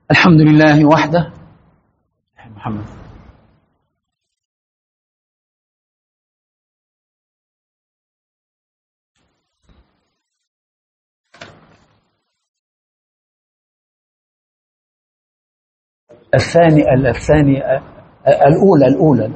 الحمد لله وحده. محمد الثاني الأولى.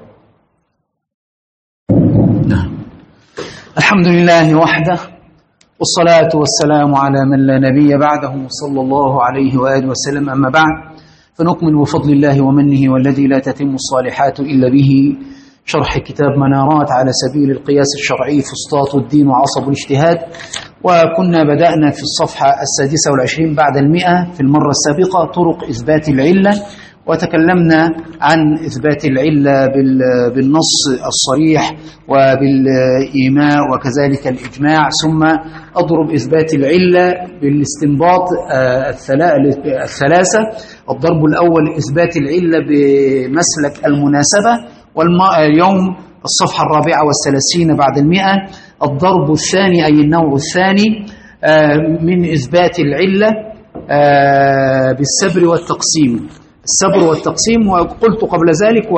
نعم. الحمد لله وحده، والصلاة والسلام على من لا نبي بعده صلى الله عليه وآله وسلم. أما بعد، فنكمل بفضل الله ومنه والذي لا تتم الصالحات إلا به شرح كتاب منارات على سبيل القياس الشرعي فسطاط الدين وعصب الاجتهاد. وكنا بدأنا في الصفحة 26 بعد 100 في المرة السابقة طرق إثبات العلة، وتكلمنا عن إثبات العلة بالنص الصريح وبالإيماء وكذلك الإجماع، ثم أضرب إثبات العلة بالاستنباط الثلاثة. الضرب الأول إثبات العلة بمسلك المناسبة، واليوم الصفحة 34 بعد 100 الضرب الثاني أي النوع الثاني من إثبات العلة بالسبر والتقسيم. السبر والتقسيم، وقلت قبل ذلك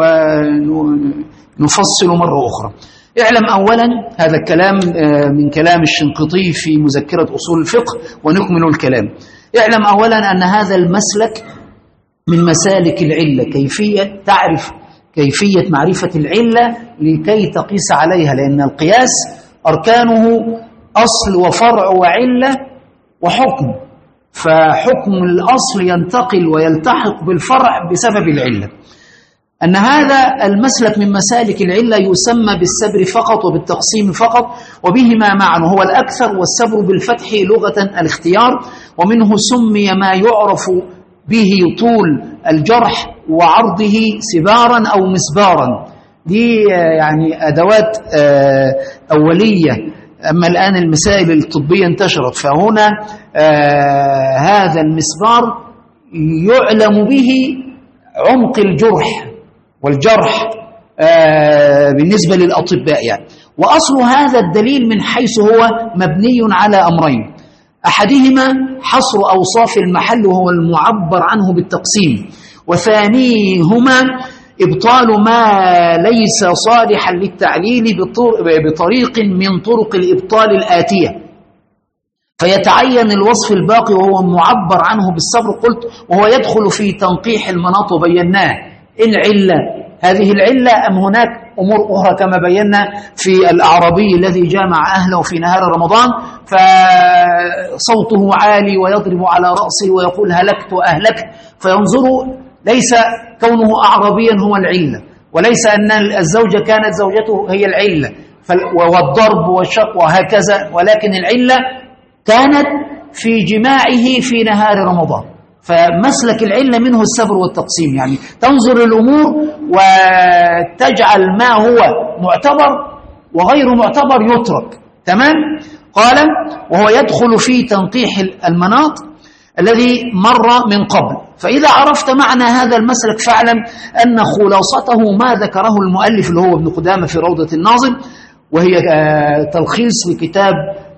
ونفصل مرة أخرى. اعلم أولا، هذا الكلام من كلام الشنقيطي في مذكرة أصول الفقه ونكمل الكلام. اعلم أولا أن هذا المسلك من مسالك العلة، تعرف كيفية معرفة العلة لكي تقيس عليها، لأن القياس أركانه أصل وفرع وعلة وحكم، فحكم الأصل ينتقل ويلتحق بالفرع بسبب العلة. أن هذا المسلك من مسالك العلة يسمى بالسبر فقط وبالتقسيم فقط، وبهما معا، هو الأكثر، والسبر بالفتح لغة الاختيار، ومنه سمي ما يعرف به طول الجرح وعرضه سبارا أو مسبارا. دي يعني أدوات أولية، أما الآن المسائل الطبية انتشرت، فهنا هذا المسبار يعلم به عمق الجرح والجرح بالنسبة للأطباء يعني. وأصل هذا الدليل من حيث هو مبني على أمرين: أحدهما حصر أوصاف المحل وهو المعبر عنه بالتقسيم، وثانيهما إبطال ما ليس صالحا للتعليل بطريق من طرق الإبطال الآتية، فيتعين الوصف الباقي وهو معبر عنه بالصبر. قلت وهو يدخل في تنقيح المناط وبيناه. العلة هذه العلة أم هناك أمور أخرى كما بينا في الأعرابي الذي جامع أهله في نهار رمضان فصوته عالي ويضرب على رأسه ويقول هلكت أهلكت، فينظر ليس كونه أعرابيا هو العلة، وليس أن الزوجة كانت زوجته هي العلة والضرب والشق وهكذا، ولكن العلة كانت في جماعه في نهار رمضان. فمسلك العلة منه السبر والتقسيم، يعني تنظر الأمور وتجعل ما هو معتبر وغير معتبر يترك. تمام؟ قال وهو يدخل في تنقيح المناط الذي مر من قبل. فإذا عرفت معنى هذا المسلك فاعلم أن خلاصته ما ذكره المؤلف اللي هو ابن قدامة في روضة الناظم، وهي تلخيص لكتاب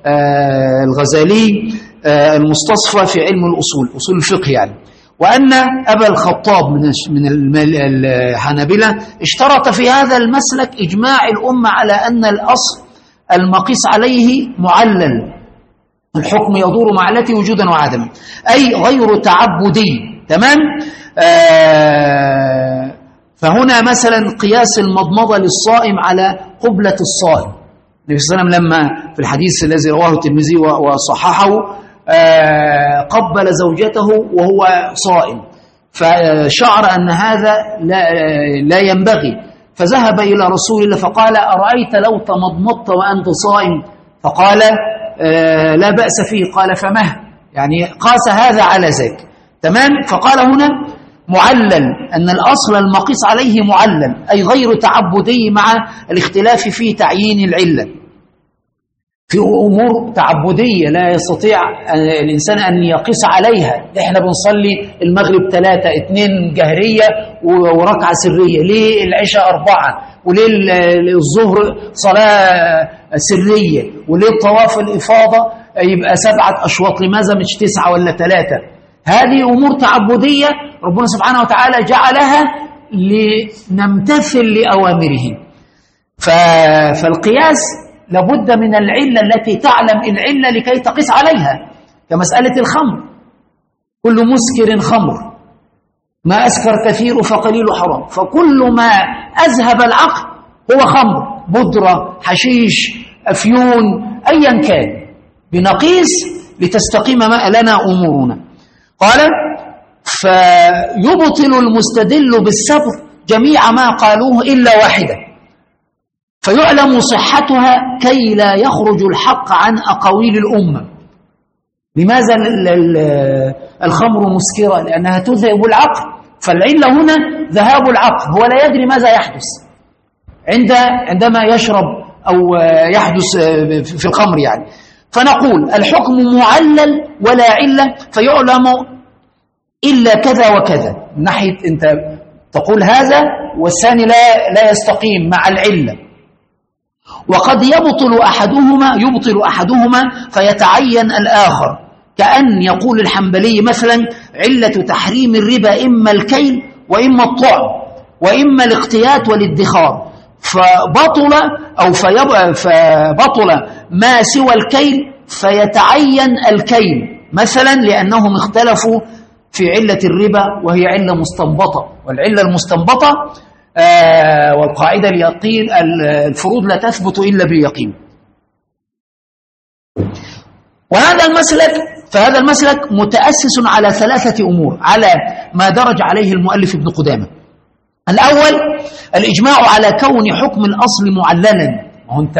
الغزالي المستصفى في علم الأصول، أصول الفقه يعني. وأن أبا الخطاب من الحنابلة اشترط في هذا المسلك إجماع الأمة على أن الأصل المقيس عليه معلل، الحكم يدور مع التي وجودا وعدما، أي غير تعبدي. تمام؟ فهنا مثلا قياس المضمضة للصائم على قبلة الصائم. النبي صلى الله عليه وسلم لما في الحديث الذي رواه الترمذي وصححه قبل زوجته وهو صائم، فشعر أن هذا لا ينبغي، فذهب إلى رسول الله فقال أرأيت لو تمضمضت وأنت صائم؟ فقال لا بأس فيه. قال فمه، يعني قاس هذا على ذاك. تمام؟ فقال هنا معلل، أن الأصل المقيس عليه معلل أي غير تعبدي، مع الاختلاف في تعيين العلة. في أمور تعبدية لا يستطيع الإنسان أن يقيس عليها. إحنا بنصلي المغرب 3 2 جهرية وركعة سرية، ليه العشاء 4، وليه الظهر صلاة سرية، وليه طواف الإفاضة يبقى 7 أشواط، لماذا مش 9 ولا 3؟ هذه أمور تعبدية ربنا سبحانه وتعالى جعلها لنمتثل لأوامره. فالقياس لابد من العلة التي تعلم العلة لكي تقيس عليها، كمسألة الخمر، كل مسكر خمر، ما أسكر كثير فقليل حرام، فكل ما أذهب العقل هو خمر، بودرة، حشيش، أفيون، أيا كان، بنقيس لتستقيم لنا أمورنا. قال فيبطل المستدل بالصبر جميع ما قالوه إلا واحدة، فيعلم صحتها كي لا يخرج الحق عن أقاويل الأمة. لماذا الخمر مسكرة؟ لأنها تذهب العقل، فالعلة هنا ذهاب العقل، هو لا يدري ماذا يحدث عندما يشرب أو يحدث في الخمر يعني. فنقول الحكم معلل ولا علة، فيعلم إلا كذا وكذا، من ناحية أنت تقول هذا والثاني لا يستقيم مع العلة. وقد يبطل أحدهما فيتعين الآخر، كأن يقول الحنبلي مثلا علة تحريم الربا إما الكيل وإما الطعم وإما الاقتيات والادخار، فبطل ما سوى الكيل فيتعين الكيل مثلا، لأنهم اختلفوا في علة الربا وهي علة مستنبطة، والعلة المستنبطة والقاعدة اليقين، الفروض لا تثبت إلا باليقين. فهذا المسلك متأسس على 3 أمور، على ما درج عليه المؤلف ابن قدامة. الأول الإجماع على كون حكم الأصل معللا، وأنت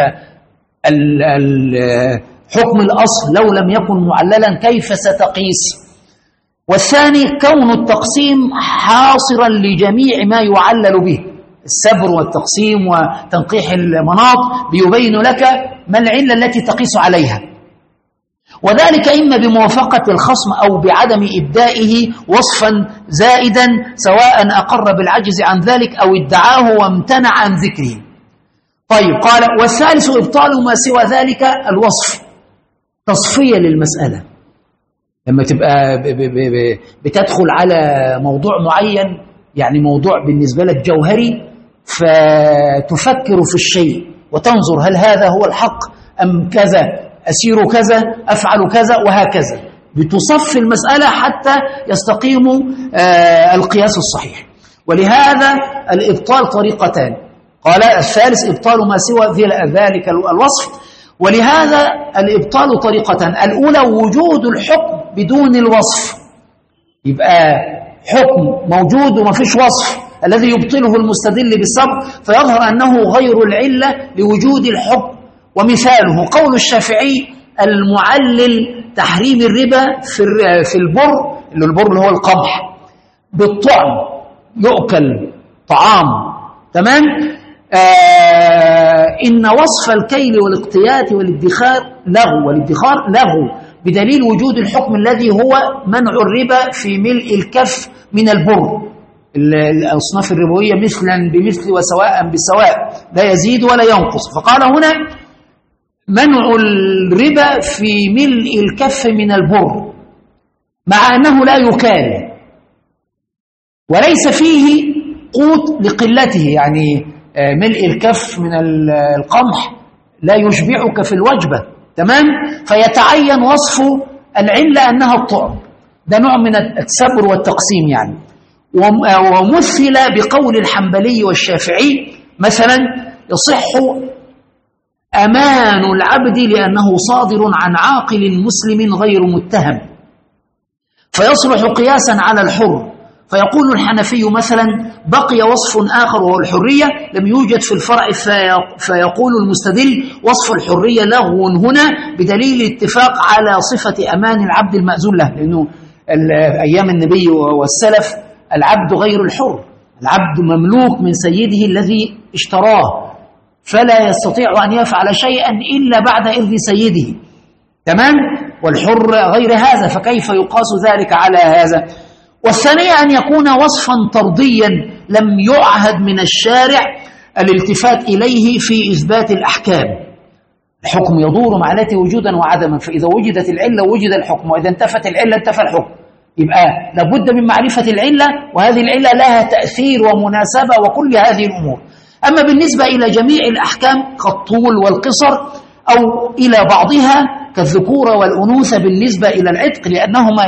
حكم الأصل لو لم يكن معللا كيف ستقيس؟ والثاني كون التقسيم حاصرا لجميع ما يعلل به، السبر والتقسيم وتنقيح المناط بيبين لك ما العلة التي تقيس عليها، وذلك إما بموافقة الخصم أو بعدم إبدائه وصفا زائدا، سواء أقر بالعجز عن ذلك أو ادعاه وامتنع عن ذكره. طيب، قال والثالث إبطال ما سوى ذلك الوصف، تصفية للمسألة. لما تبقى بتدخل على موضوع معين، يعني موضوع بالنسبة لك جوهري، فتفكر في الشيء وتنظر هل هذا هو الحق أم كذا، أسير كذا، أفعل كذا، وهكذا، بتصفي المسألة حتى يستقيم القياس الصحيح. ولهذا الإبطال طريقتان، قال الثالث إبطال ما سوى ذلك الوصف. ولهذا الإبطال طريقتان، الأولى وجود الحكم بدون الوصف، يبقى حكم موجود وما فيش وصف، الذي يبطله المستدل بالصبر، فيظهر أنه غير العلة لوجود الحكم. ومثاله قول الشافعي المعلل تحريم الربا في البر، اللي هو القمح، بالطعم، يؤكل طعام، تمام؟ إن وصف الكيل والاقتيات والادخار لغو، بدليل وجود الحكم الذي هو منع الربا في ملء الكف من البر، الأصناف الربوية مثلا بمثل وسواء بسواء، لا يزيد ولا ينقص. فقال هنا منع الربا في ملء الكف من البر، مع أنه لا يكال وليس فيه قوت لقلته، يعني ملء الكف من القمح لا يشبعك في الوجبة، تمام؟ فيتعين وصف العلة أنها الطعم، ده نوع من السبر والتقسيم يعني. ومثل بقول الحنبلي والشافعي مثلا يصح أمان العبد لأنه صادر عن عاقل مسلم غير متهم، فيصلح قياسا على الحر. فيقول الحنفي مثلا بقي وصف آخر وهو الحرية لم يوجد في الفرع، فيقول المستدل وصف الحرية لغو هنا بدليل الاتفاق على صفة أمان العبد المأذون له، لأنه أيام النبي والسلف العبد غير الحر، العبد مملوك من سيده الذي اشتراه، فلا يستطيع أن يفعل شيئا إلا بعد إذن سيده، تمام؟ والحر غير هذا، فكيف يقاس ذلك على هذا؟ والثانية أن يكون وصفا طرديا لم يعهد من الشارع الالتفات إليه في إثبات الأحكام. الحكم يدور مع التي وجودا وعدما، فإذا وجدت العلة وجد الحكم، وإذا انتفت العلة انتفى الحكم، يبقى لابد من معرفة العلة، وهذه العلة لها تأثير ومناسبة وكل هذه الأمور. أما بالنسبة إلى جميع الأحكام كالطول والقصر أو إلى بعضها كالذكورة والأنوثة بالنسبة إلى العتق، لأنهما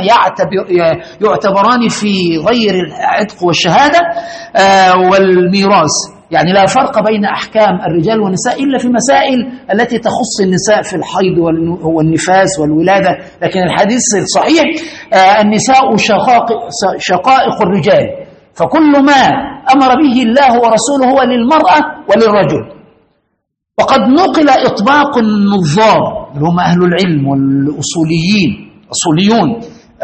يعتبران في غير العتق والشهادة والميراث، يعني لا فرق بين أحكام الرجال والنساء إلا في مسائل التي تخص النساء في الحيض والنفاس والولادة. لكن الحديث الصحيح النساء شقائق الرجال، فكل ما أمر به الله ورسوله هو للمرأة وللرجل. وقد نقل إطباق النظار اللي هم أهل العلم والأصوليون،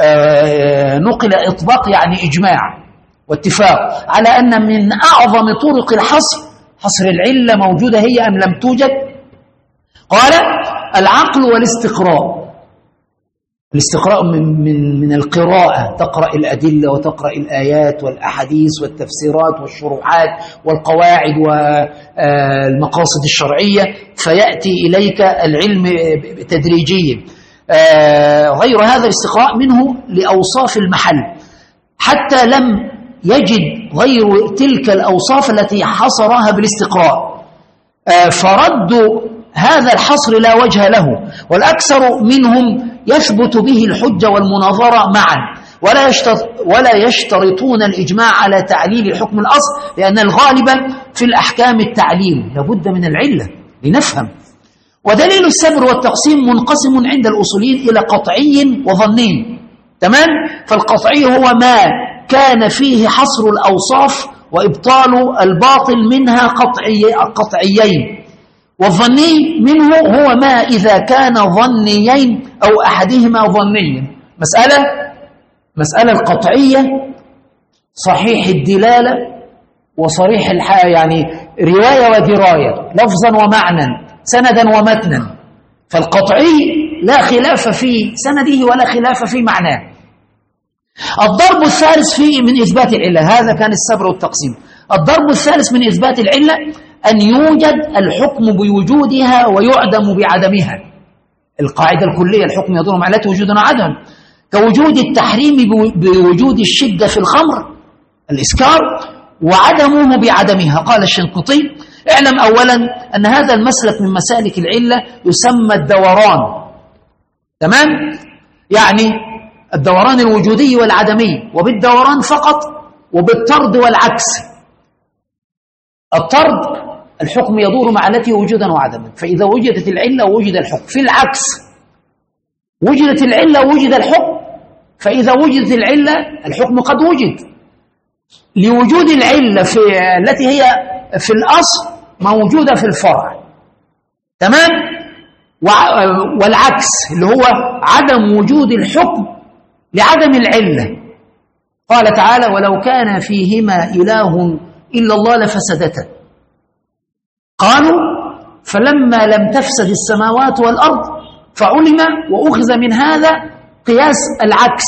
نقل إطباق يعني إجماع واتفاق على أن من أعظم طرق الحصر حصر العلة موجودة هي أم لم توجد. قال العقل والاستقراء. الاستقراء من القراءة، تقرأ الأدلة وتقرأ الآيات والأحاديث والتفسيرات والشروحات والقواعد والمقاصد الشرعية، فيأتي إليك العلم تدريجيا. غير هذا الاستقراء منه لأوصاف المحل، حتى لم يجد غير تلك الأوصاف التي حصرها بالاستقراء، فرد هذا الحصر لا وجه له، والأكثر منهم يثبت به الحجة والمناظرة معا، ولا يشترطون الإجماع على تعليل حكم الأصل، لأن الغالب في الأحكام التعليل، لابد من العلة لنفهم. ودليل السبر والتقسيم منقسم عند الأصوليين إلى قطعي وظني. تمام؟ فالقطعي هو ما كان فيه حصر الأوصاف وإبطال الباطل منها قطعيين، والظني منه هو ما إذا كان ظنيين أو أحدهما ظنيا. مسألة القطعية صحيح الدلالة وصريح يعني رواية ودراية، لفظا ومعنى، سندا ومتنا. فالقطعي لا خلاف في سنده ولا خلاف في معناه. الضرب الثالث فيه من إثبات العلة، هذا كان السبر والتقسيم. الضرب الثالث من إثبات العلة أن يوجد الحكم بوجودها ويعدم بعدمها. القاعدة الكلية الحكم يدور مع علته وجودا وعدما، كوجود التحريم بوجود الشدة في الخمر الإسكار وعدمه بعدمها. قال الشنقيطي اعلم أولا أن هذا المسلك من مسالك العلة يسمى الدوران. تمام؟ يعني الدوران الوجودي والعدمي، وبالدوران فقط وبالطرد والعكس. الطرد الحكم يدور مع التي وجودا وعدما، فإذا وجدت العلة وجد الحكم. في العكس وجدت العلة وجد الحكم، فإذا وجدت العلة الحكم قد وجد لوجود العلة التي هي في الأصل موجودة في الفرع. تمام؟ والعكس اللي هو عدم وجود الحكم لعدم العلة. قال تعالى ولو كان فيهما إله إلا الله لفسدتا. قالوا فلما لم تفسد السماوات والأرض فعلم وأخذ من هذا قياس العكس.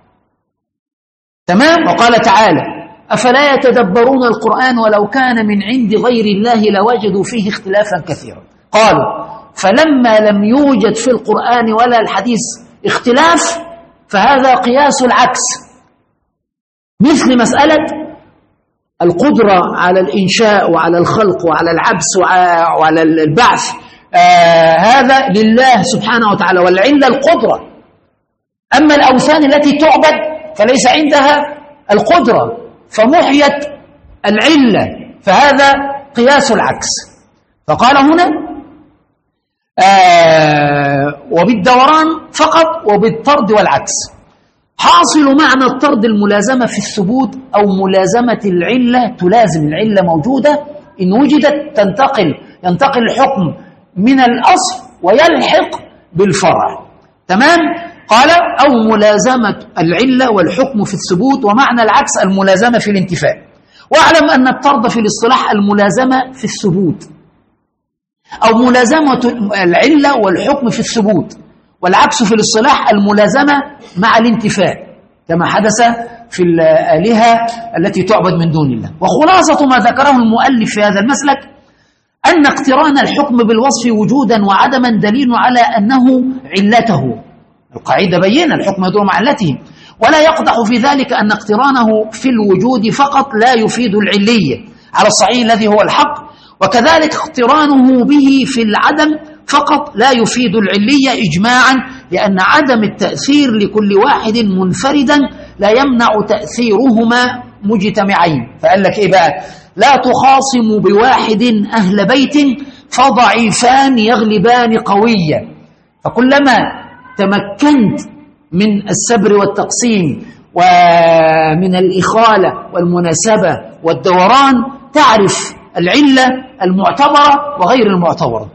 تمام؟ وقال تعالى أفلا يتدبرون القرآن ولو كان من عند غير الله لوجدوا فيه اختلافا كثيرا. قالوا فلما لم يوجد في القرآن ولا الحديث اختلاف فهذا قياس العكس، مثل مسألة القدرة على الإنشاء وعلى الخلق وعلى العبث وعلى البعث، هذا لله سبحانه وتعالى، والعلة القدرة. أما الأوثان التي تعبد فليس عندها القدرة فمحيت العلة، فهذا قياس العكس. فقال هنا وبالدوران فقط وبالطرد والعكس. حاصل معنى الطرد الملازمة في الثبوت أو ملازمة العلة، تلازم العلة موجودة، إن وجدت ينتقل الحكم من الأصل ويلحق بالفرع. تمام؟ قال أو ملازمة العلة والحكم في الثبوت، ومعنى العكس الملازمة في الانتفاء. واعلم أن الطرد في الاصطلاح الملازمة في الثبوت، أو ملازمة العلة والحكم في الثبوت، والعكس في الاصطلاح الملازمة مع الانتفاء كما حدث في الآلهة التي تعبد من دون الله. وخلاصة ما ذكره المؤلف في هذا المسلك أن اقتران الحكم بالوصف وجودا وعدما دليل على أنه علته. القاعدة بيّن الحكم يدور مع علته، ولا يقدح في ذلك أن اقترانه في الوجود فقط لا يفيد العلية على الصحيح الذي هو الحق، وكذلك اقترانه به في العدم فقط لا يفيد العلية إجماعا، لأن عدم التأثير لكل واحد منفردا لا يمنع تأثيرهما مجتمعين. فقال لك إيه بقى؟ لا تخاصم بواحد أهل بيت فضعيفان يغلبان قويا. فكلما تمكنت من السبر والتقسيم ومن الإخالة والمناسبة والدوران تعرف العلة المعتبرة وغير المعتبرة.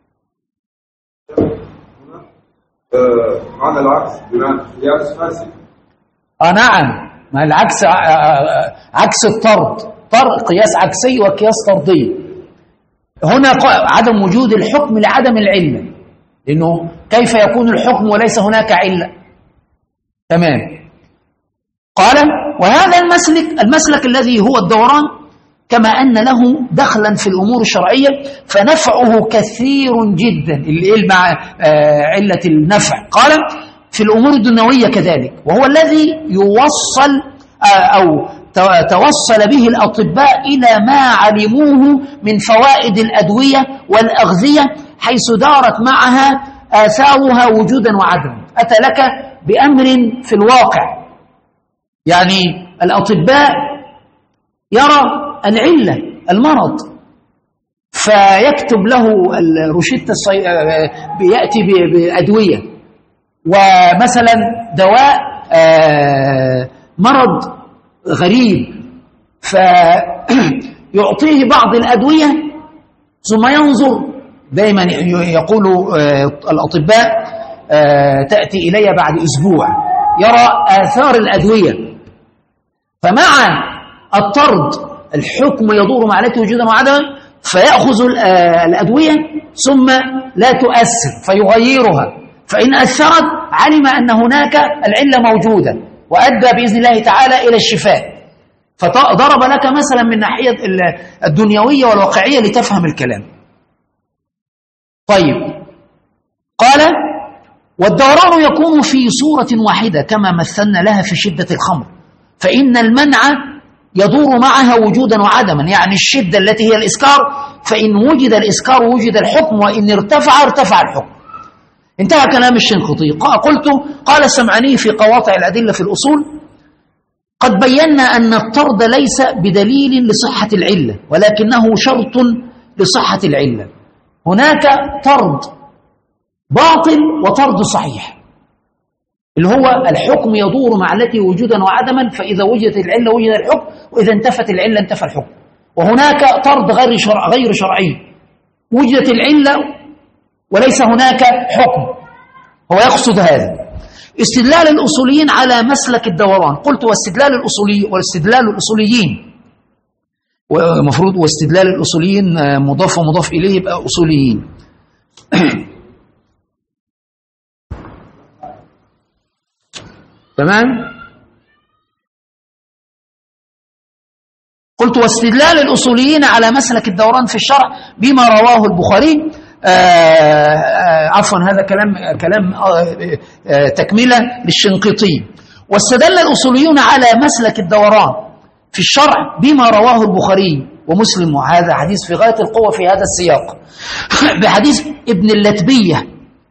معنى العكس بمعنى قياس فاسد. نعم، ما العكس عكس الطرد، قياس عكسي وقياس طردي. هنا عدم وجود الحكم لعدم العلة، لأنه كيف يكون الحكم وليس هناك علة؟ تمام. قال وهذا المسلك الذي هو الدوران كما أن له دخلا في الأمور الشرعية فنفعه كثير جدا. اللي مع علة النفع قال في الأمور الدنيوية كذلك، وهو الذي يوصل أو توصل به الأطباء إلى ما علموه من فوائد الأدوية والأغذية، حيث دارت معها آثارها وجودا وعدما. أتى لك بأمر في الواقع، يعني الأطباء يرى العلة المرض فيكتب له الروشتة، يأتي بأدوية، ومثلا دواء مرض غريب فيعطيه بعض الأدوية ثم ينظر. دائما يقول الأطباء تأتي إلي بعد أسبوع يرى آثار الأدوية، فمع الطرد الحكم يدور مع التي وجودا وعدما، فيأخذ الأدوية ثم لا تؤثر فيغيرها، فإن أثرت علم أن هناك العلة موجودة وأدى بإذن الله تعالى إلى الشفاء. فضرب لك مثلا من ناحية الدنيوية والواقعية لتفهم الكلام. طيب، قال والدوران يكون في صورة واحدة كما مثلنا لها في شدة الخمر، فإن المنع يدور معها وجودا وعدما، يعني الشدة التي هي الإسكار، فإن وجد الإسكار وجد الحكم، وإن ارتفع الحكم. انتهى كلام الشنقيطي. قال السمعاني في قواطع الأدلة في الأصول: قد بينا أن الطرد ليس بدليل لصحة العلة، ولكنه شرط لصحة العلة. هناك طرد باطل وطرد صحيح، اللي هو الحكم يدور مع التي وجودا وعدما، فإذا وجدت العلة وجد الحكم، وإذا انتفت العلة انتفى الحكم. وهناك طرد غير شرعي، وجدت العلة وليس هناك حكم. هو يقصد هذا. استدلال الأصوليين على مسلك الدوران، قلت واستدلال الأصوليين، ومفروض واستدلال الأصوليين مضاف ومضاف إليه يبقى أصوليين. تمام. قلت واستدلال الأصوليين على مسلك الدوران في الشرع بما رواه البخاري. عفوا، هذا كلام تكملة للشنقيطي. واستدل الأصوليون على مسلك الدوران في الشرع بما رواه البخاري ومسلم، وهذا حديث في غاية القوة في هذا السياق، بحديث ابن اللتبية،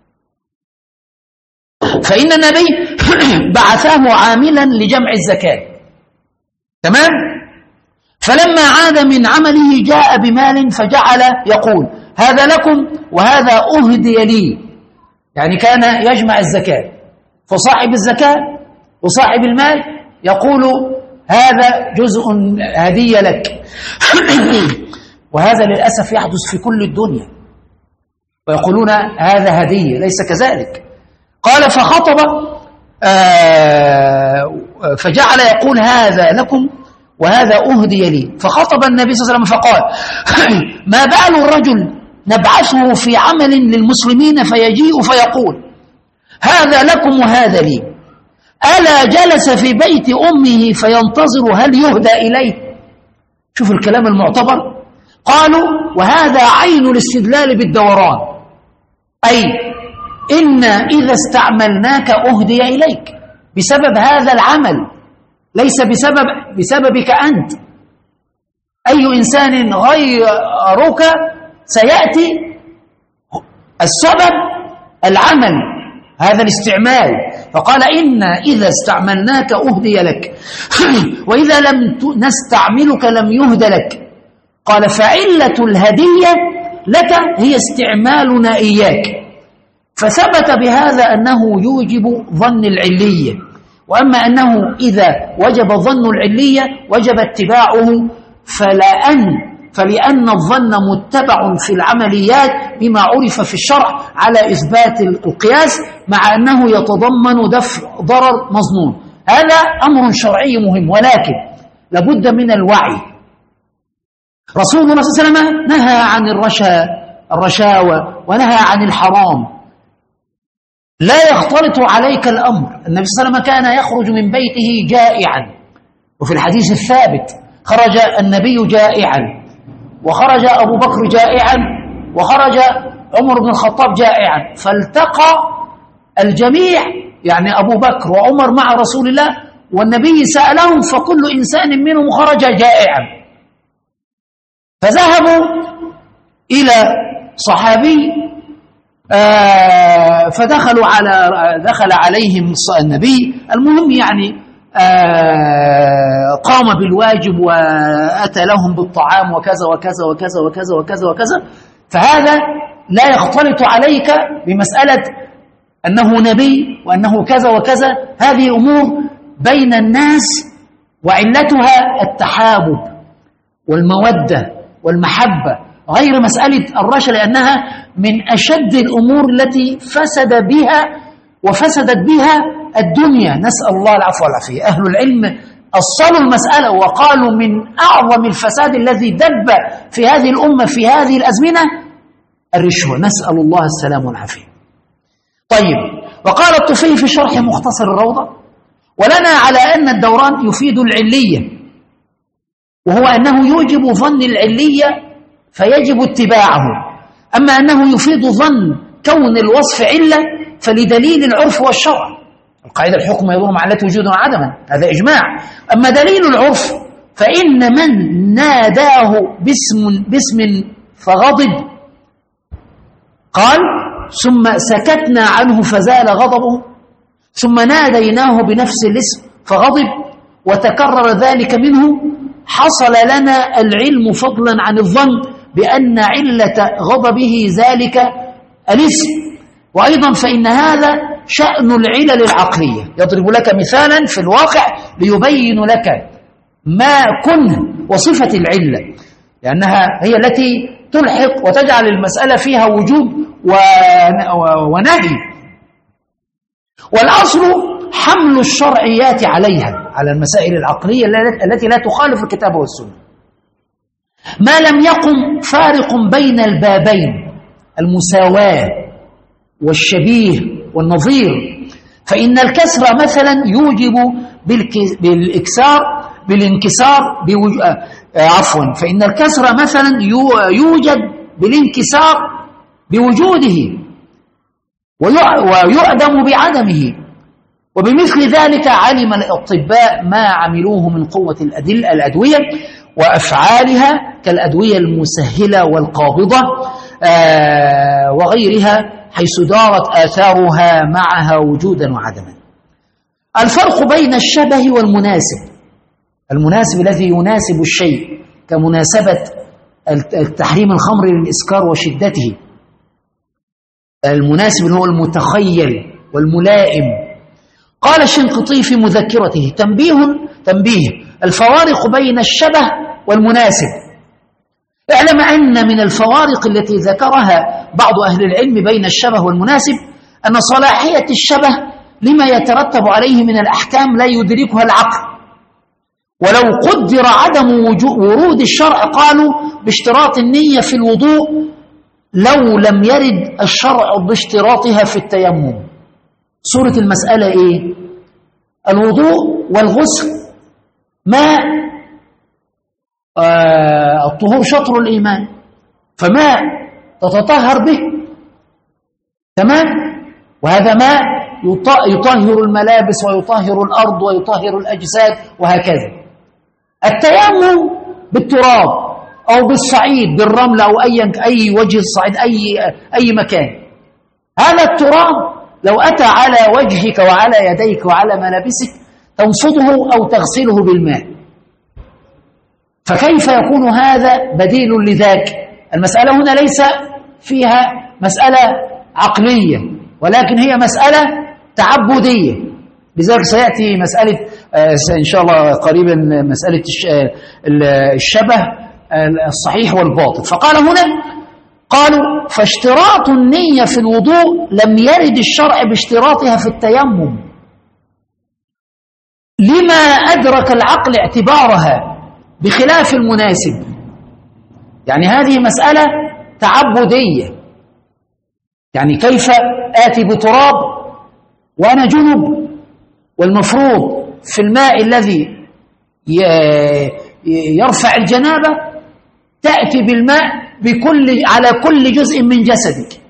فإن النبي بعثه عاملا لجمع الزكاة. تمام. فلما عاد من عمله جاء بمال فجعل يقول: هذا لكم وهذا أهدي لي. يعني كان يجمع الزكاة، فصاحب الزكاة وصاحب المال يقول: هذا جزء هدية لك. وهذا للأسف يحدث في كل الدنيا، ويقولون هذا هدية، ليس كذلك. قال: فخطب فجعل يقول: هذا لكم وهذا أهدي لي. فخطب النبي صلى الله عليه وسلم فقال: ما بال الرجل نبعثه في عمل للمسلمين فيجيء فيقول: هذا لكم وهذا لي، ألا جلس في بيت أمه فينتظر هل يهدى إليه؟ شوف الكلام المعتبر. قالوا: وهذا عين الاستدلال بالدوران، أي إن إذا استعملناك أهدي إليك. بسبب هذا العمل، ليس بسببك أنت. أي إنسان غيرك سيأتي السبب العمل، هذا الاستعمال. فقال إنا إذا استعملناك أهدي لك وإذا لم نستعملك لم يهد لك. قال فعلة الهدية لك هي استعمالنا إياك. فثبت بهذا أنه يوجب ظن العلية، وأما أنه إذا وجب ظن العلية وجب اتباعه فلأن الظن متبع في العمليات بما عرف في الشرع على إثبات القياس، مع أنه يتضمن دفع ضرر مظنون. هذا أمر شرعي مهم، ولكن لابد من الوعي. رسول الله صلى الله عليه وسلم نهى عن الرشاوى ونهى عن الحرام. لا يختلط عليك الأمر. النبي صلى الله عليه وسلم كان يخرج من بيته جائعا، وفي الحديث الثابت خرج النبي جائعا، وخرج أبو بكر جائعا، وخرج عمر بن الخطاب جائعا، فالتقى الجميع، يعني أبو بكر وعمر مع رسول الله، والنبي سألهم فكل إنسان منهم خرج جائعا. فذهبوا إلى صحابي دخل عليهم النبي، المهم يعني قام بالواجب وأتى لهم بالطعام وكذا وكذا وكذا وكذا وكذا وكذا. فهذا لا يختلط عليك بمسألة أنه نبي وأنه كذا وكذا. هذه أمور بين الناس وعلتها التحابب والمودة والمحبة، غير مسألة الرشا، لأنها من أشد الأمور التي وفسدت بها الدنيا. نسأل الله العفو والعافية. أهل العلم أصلوا المسألة وقالوا من أعظم الفساد الذي دب في هذه الأمة في هذه الأزمنة الرشوة، نسأل الله السلام والعافية. طيب، وقال الطفيلي في شرح مختصر الروضة: ولنا على أن الدوران يفيد العلية، وهو أنه يوجب ظن العلية فيجب اتباعه. أما أنه يفيد ظن كون الوصف علة فلدليل العرف والشرع. القاعدة الحكم يدور مع التي وجودا وعدما، هذا إجماع. أما دليل العرف فإن من ناداه باسم فغضب، قال ثم سكتنا عنه فزال غضبه، ثم ناديناه بنفس الاسم فغضب وتكرر ذلك منه، حصل لنا العلم فضلا عن الظن بأن علة غضبه ذلك الاسم. وأيضا فإن هذا شأن العلل العقلية. يضرب لك مثالا في الواقع ليبين لك ما كنه وصفة العلة، لأنها هي التي تلحق وتجعل المسألة فيها وجوب ونهي. والأصل حمل الشرعيات عليها، على المسائل العقلية التي لا تخالف الكتاب والسنة، ما لم يقم فارق بين البابين، المساواة والشبيه والنظير. فإن الكسر مثلا يوجب فإن الكسر مثلا يوجد بالانكسار بوجوده ويعدم بعدمه. وبمثل ذلك علم الأطباء ما عملوه من قوة الأدوية وأفعالها كالأدوية المسهلة والقابضة وغيرها، حيث دارت آثارها معها وجودا وعدما. الفرق بين الشبه والمناسب: المناسب الذي يناسب الشيء كمناسبة التحريم الخمر للإسكار وشدته، المناسب هو المتخيل والملائم. قال الشنقيطي في مذكرته: تنبيه الفوارق بين الشبه والمناسب. اعلم أن من الفوارق التي ذكرها بعض أهل العلم بين الشبه والمناسب أن صلاحية الشبه لما يترتب عليه من الأحكام لا يدركها العقل، ولو قدر عدم ورود الشرع قالوا باشتراط النية في الوضوء لو لم يرد الشرع باشتراطها في التيمم. صورة المسألة إيه؟ الوضوء والغسل ماء، الطهور شطر الإيمان، فماء تتطهر به، تمام، وهذا ماء يطهر الملابس ويطهر الأرض ويطهر الأجساد وهكذا. التيمم بالتراب أو بالصعيد بالرمل أو أي وجه الصعيد أي مكان، هذا التراب لو أتى على وجهك وعلى يديك وعلى ملابسك تنفضه أو تغسله بالماء، فكيف يكون هذا بديل لذاك؟ المسألة هنا ليس فيها مسألة عقلية، ولكن هي مسألة تعبدية. لذلك سيأتي مسألة إن شاء الله قريبا مسألة الشبه الصحيح والباطل. فقال هنا قالوا فاشتراط النية في الوضوء لم يرد الشرع باشتراطها في التيمم لما أدرك العقل اعتبارها بخلاف المناسب. يعني هذه مسألة تعبدية، يعني كيف آتي بتراب وأنا جنب، والمفروض في الماء الذي يرفع الجنابة تأتي بالماء على كل جزء من جسدك،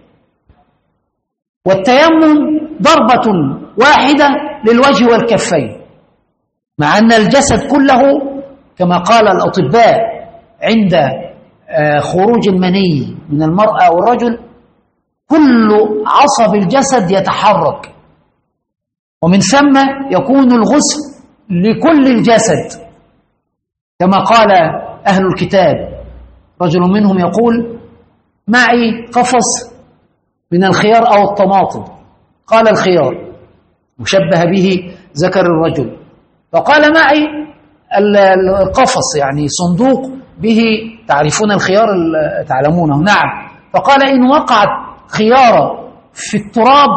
والتيمم ضربة واحدة للوجه والكفين، مع أن الجسد كله كما قال الأطباء عند خروج المني من المرأة أو الرجل كل عصب الجسد يتحرك، ومن ثم يكون الغسل لكل الجسد كما قال أهل الكتاب. رجل منهم يقول معي قفص من الخيار أو الطماطم، قال الخيار مشبه به ذكر الرجل، فقال معي القفص يعني صندوق به، تعرفون الخيار تعلمونه، نعم، فقال إن وقعت خيارة في التراب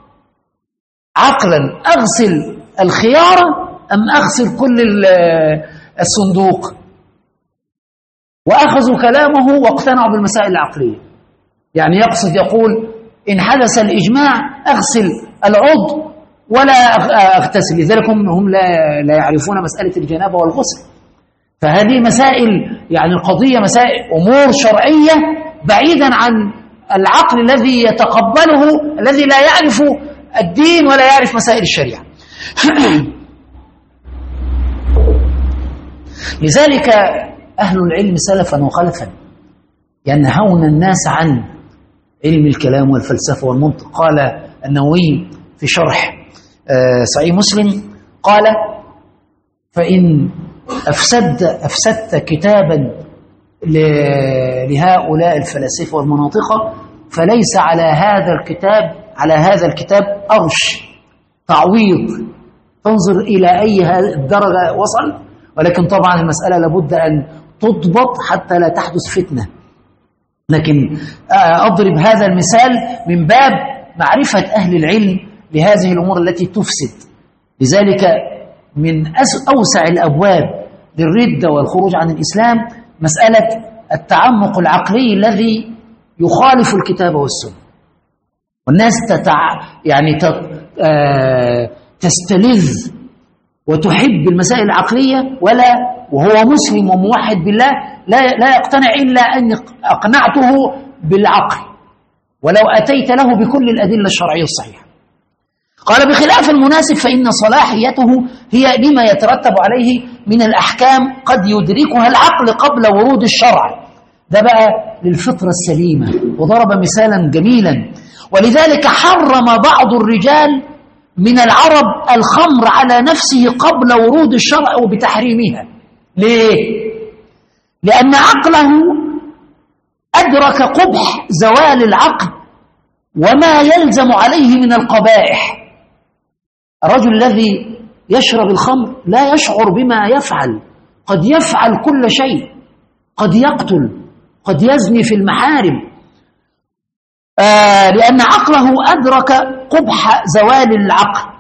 عقلا أغسل الخيارة أم أغسل كل الصندوق؟ وأخذوا كلامه واقتنعوا بالمسائل العقلية، يعني يقصد يقول إن حدث الإجماع أغسل العضو ولا أغتسل، لذلك هم لا يعرفون مسألة الجنابة والغسل. فهذه مسائل يعني القضية مسائل أمور شرعية بعيدا عن العقل الذي يتقبله، الذي لا يعرف الدين ولا يعرف مسائل الشريعة. لذلك أهل العلم سلفا وخلفا ينهون الناس عن علم الكلام والفلسفة والمنطق. قال النووي في شرح صحيح مسلم قال فإن أفسدت كتابا لهؤلاء الفلاسفة والمناطقة فليس على هذا الكتاب أرش تعويض. تنظر إلى أي درجة وصل، ولكن طبعا المسألة لابد أن تضبط حتى لا تحدث فتنة. لكن أضرب هذا المثال من باب معرفة أهل العلم لهذه الأمور التي تفسد. لذلك من أوسع الأبواب للردة والخروج عن الإسلام مسألة التعمق العقلي الذي يخالف الكتاب والسنة، والناس تستلذ وتحب المسائل العقلية، وهو مسلم وموحد بالله لا يقتنع إلا أن أقنعته بالعقل ولو أتيت له بكل الأدلة الشرعية الصحيحة. قال بخلاف المناسب فإن صلاحيته هي لما يترتب عليه من الأحكام قد يدركها العقل قبل ورود الشرع. ده بقى للفطرة السليمة، وضرب مثالا جميلا. ولذلك حرم بعض الرجال من العرب الخمر على نفسه قبل ورود الشرع بتحريمها. ليه؟ لأن عقله أدرك قبح زوال العقل وما يلزم عليه من القبائح. الرجل الذي يشرب الخمر لا يشعر بما يفعل، قد يفعل كل شيء، قد يقتل، قد يزني في المحارم، لأن عقله أدرك قبح زوال العقل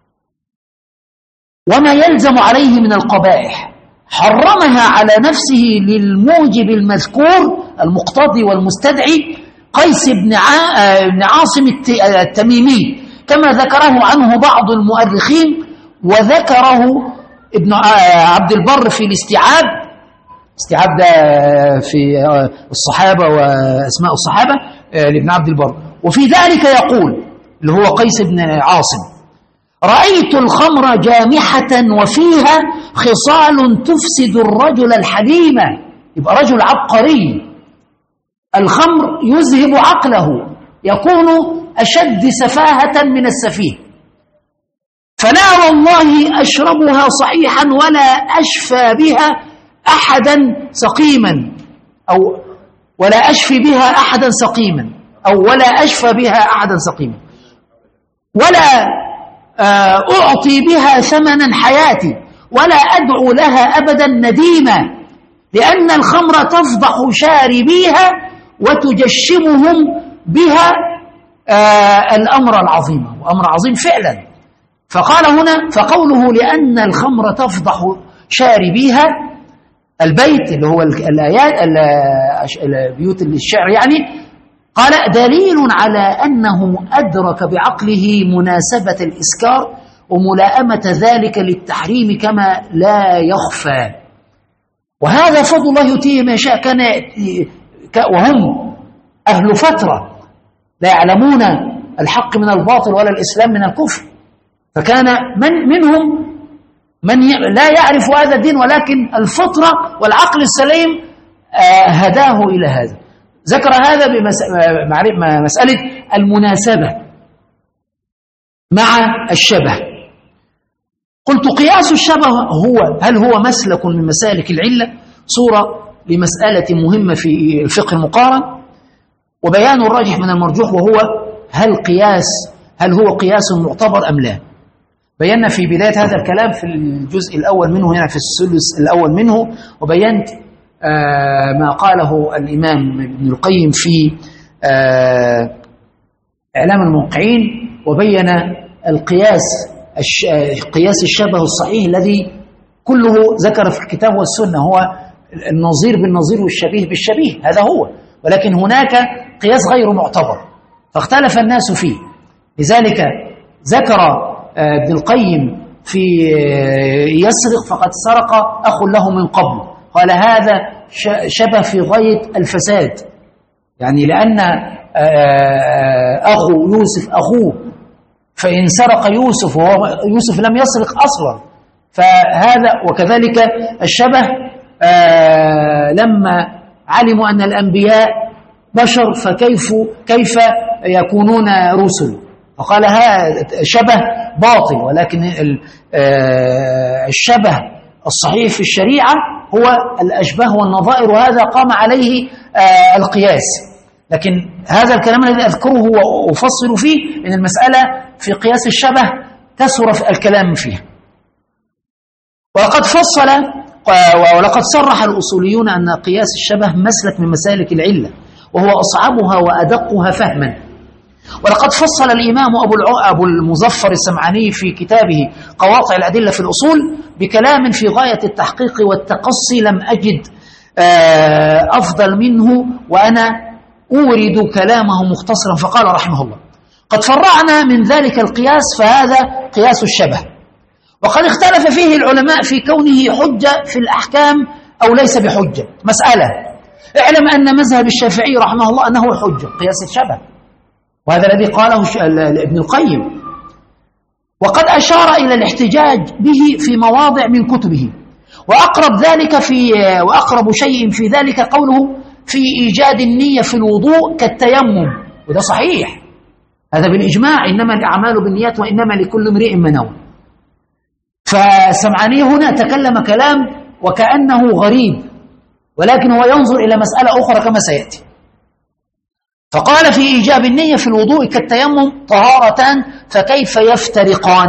وما يلزم عليه من القبائح. حرمها على نفسه للموجب المذكور المقتضي والمستدعي قيس بن عاصم التميمي، كما ذكره عنه بعض المؤرخين، وذكره ابن عبد البر في الاستيعاب. استيعاب ده في الصحابة وأسماء الصحابة لابن عبد البر. وفي ذلك يقول اللي هو قيس بن عاصم: رأيت الخمر جامحة وفيها خصال تفسد الرجل الحليم. يبقى رجل عبقري، الخمر يذهب عقله، يكون أشد سفاهة من السفيه. فلا والله أشربها صحيحا ولا أشفى بها أحدا سقيما، أو ولا أشفي بها أحدا سقيما، أو ولا أشفى بها أحدا سقيما، ولا أعطي بها ثمنا حياتي، ولا أدعو لها أبدا نديما، لأن الخمر تفضح شاربيها وتجشمهم بها الأمر العظيم. وأمر عظيم فعلا. فقال هنا: فقوله لأن الخمر تفضح شاربيها، البيت اللي هو الآيات بيوت الشعر يعني، قال: دليل على أنه أدرك بعقله مناسبة الإسكار وملائمة ذلك للتحريم كما لا يخفى. وهذا فضل الله يؤتيه من يشاء. كان وهم أهل فترة لا يعلمون الحق من الباطل ولا الإسلام من الكفر، فكان منهم من لا يعرف هذا الدين، ولكن الفطرة والعقل السليم هداه إلى هذا. ذكر هذا بمسألة المناسبة مع الشبه. قلت: قياس الشبه هل هو مسلك من مسالك العلة؟ صورة لمسألة مهمة في الفقه المقارن، وبيان الراجح من المرجوح، وهو هل هو قياس معتبر أم لا. بينا في بداية هذا الكلام في الجزء الأول منه، هنا في الثلث الأول منه، وبينت ما قاله الإمام ابن القيم في إعلام الموقعين، وبين قياس الشبه الصحيح الذي كله ذكر في الكتاب والسنة، هو النظير بالنظير والشبيه بالشبيه، هذا هو. ولكن هناك قياس غير معتبر فاختلف الناس فيه. لذلك ذكر ابن القيم في يسرق فقد سرق أخ له من قبل، قال: هذا شبه في غاية الفساد، يعني لأن أخو يوسف أخوه، فإن سرق يوسف وهو يوسف لم يسرق أصلا، فهذا. وكذلك الشبه لما علموا أن الأنبياء بشر فكيف يكونون رسل، فقال هذا شبه باطل. ولكن الشبه الصحيح في الشريعة هو الأشباه والنظائر، وهذا قام عليه القياس. لكن هذا الكلام الذي أذكره وأفصل فيه إن المسألة في قياس الشبه كثر الكلام فيها. ولقد صرح الأصوليون أن قياس الشبه مسلك من مسالك العلة، وهو أصعبها وأدقها فهما. ولقد فصل الإمام أبو المظفر السمعاني في كتابه قواطع الأدلة في الأصول بكلام في غاية التحقيق والتقصي، لم أجد أفضل منه، وأنا أورد كلامه مختصرا. فقال رحمه الله: قد فرعنا من ذلك القياس، فهذا قياس الشبه، وقد اختلف فيه العلماء في كونه حجة في الأحكام أو ليس بحجة. مسألة: اعلم أن مذهب الشافعي رحمه الله أنه حجة قياس الشبه، وهذا الذي قاله ابن القيم، وقد أشار إلى الاحتجاج به في مواضع من كتبه. وأقرب شيء في ذلك قوله في إيجاد النية في الوضوء كالتيمم، وده صحيح، هذا بالإجماع، إنما الأعمال بالنيات وإنما لكل امرئ ما نوى. فسمعاني هنا تكلم كلام وكأنه غريب، ولكن هو ينظر إلى مسألة أخرى كما سيأتي. فقال في إيجاب النية في الوضوء كالتيمم طهارتان فكيف يفترقان؟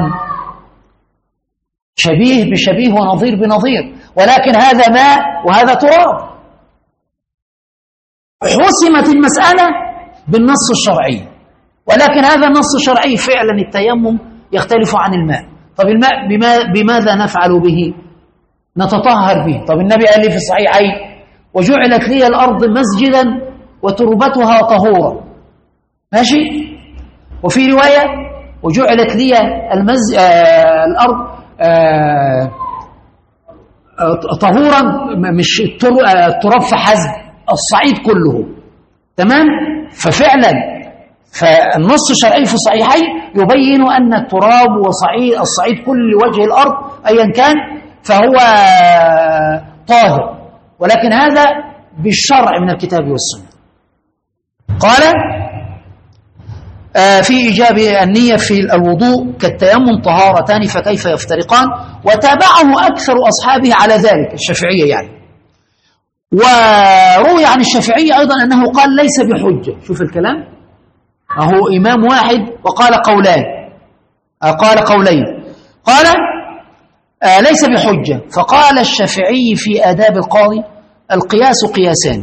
شبيه بشبيه ونظير بنظير، ولكن هذا ماء وهذا تراب. حسمت المسألة بالنص الشرعي، ولكن هذا النص الشرعي فعلا التيمم يختلف عن الماء. طب الماء بماذا نفعل به؟ نتطهر به. طب النبي قال لي في الصحيحين: وجعلت لي الأرض مسجدا وتربتها طهورا، ماشي. وفي رواية: وجعلت لي الأرض طهورا، مش التراب فحسب، الصعيد كله، تمام. ففعلا فالنص الشرعي في الصحيحين يبين أن التراب الصعيد كل وجه الأرض أيا كان فهو طاهر، ولكن هذا بالشرع من الكتاب والسنة. قال في إيجاب النية في الوضوء كالتيمم طهارتان فكيف يفترقان، وتابعه أكثر أصحابه على ذلك، الشافعية يعني. وروي عن الشافعية أيضا أنه قال ليس بحجة. شوف الكلام، هو إمام واحد وقال قولين. قال ليس بحجة. فقال الشافعي في آداب القاضي القياس قياسان،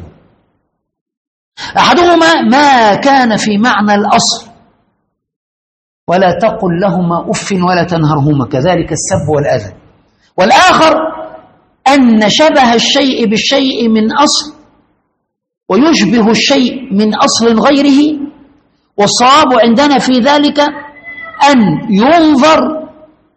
أحدهما ما كان في معنى الأصل ولا تقل لهما أف ولا تنهرهما، كذلك السب والأذى. والآخر أن شبه الشيء بالشيء من أصل ويشبه الشيء من أصل غيره، والصواب عندنا في ذلك أن ينظر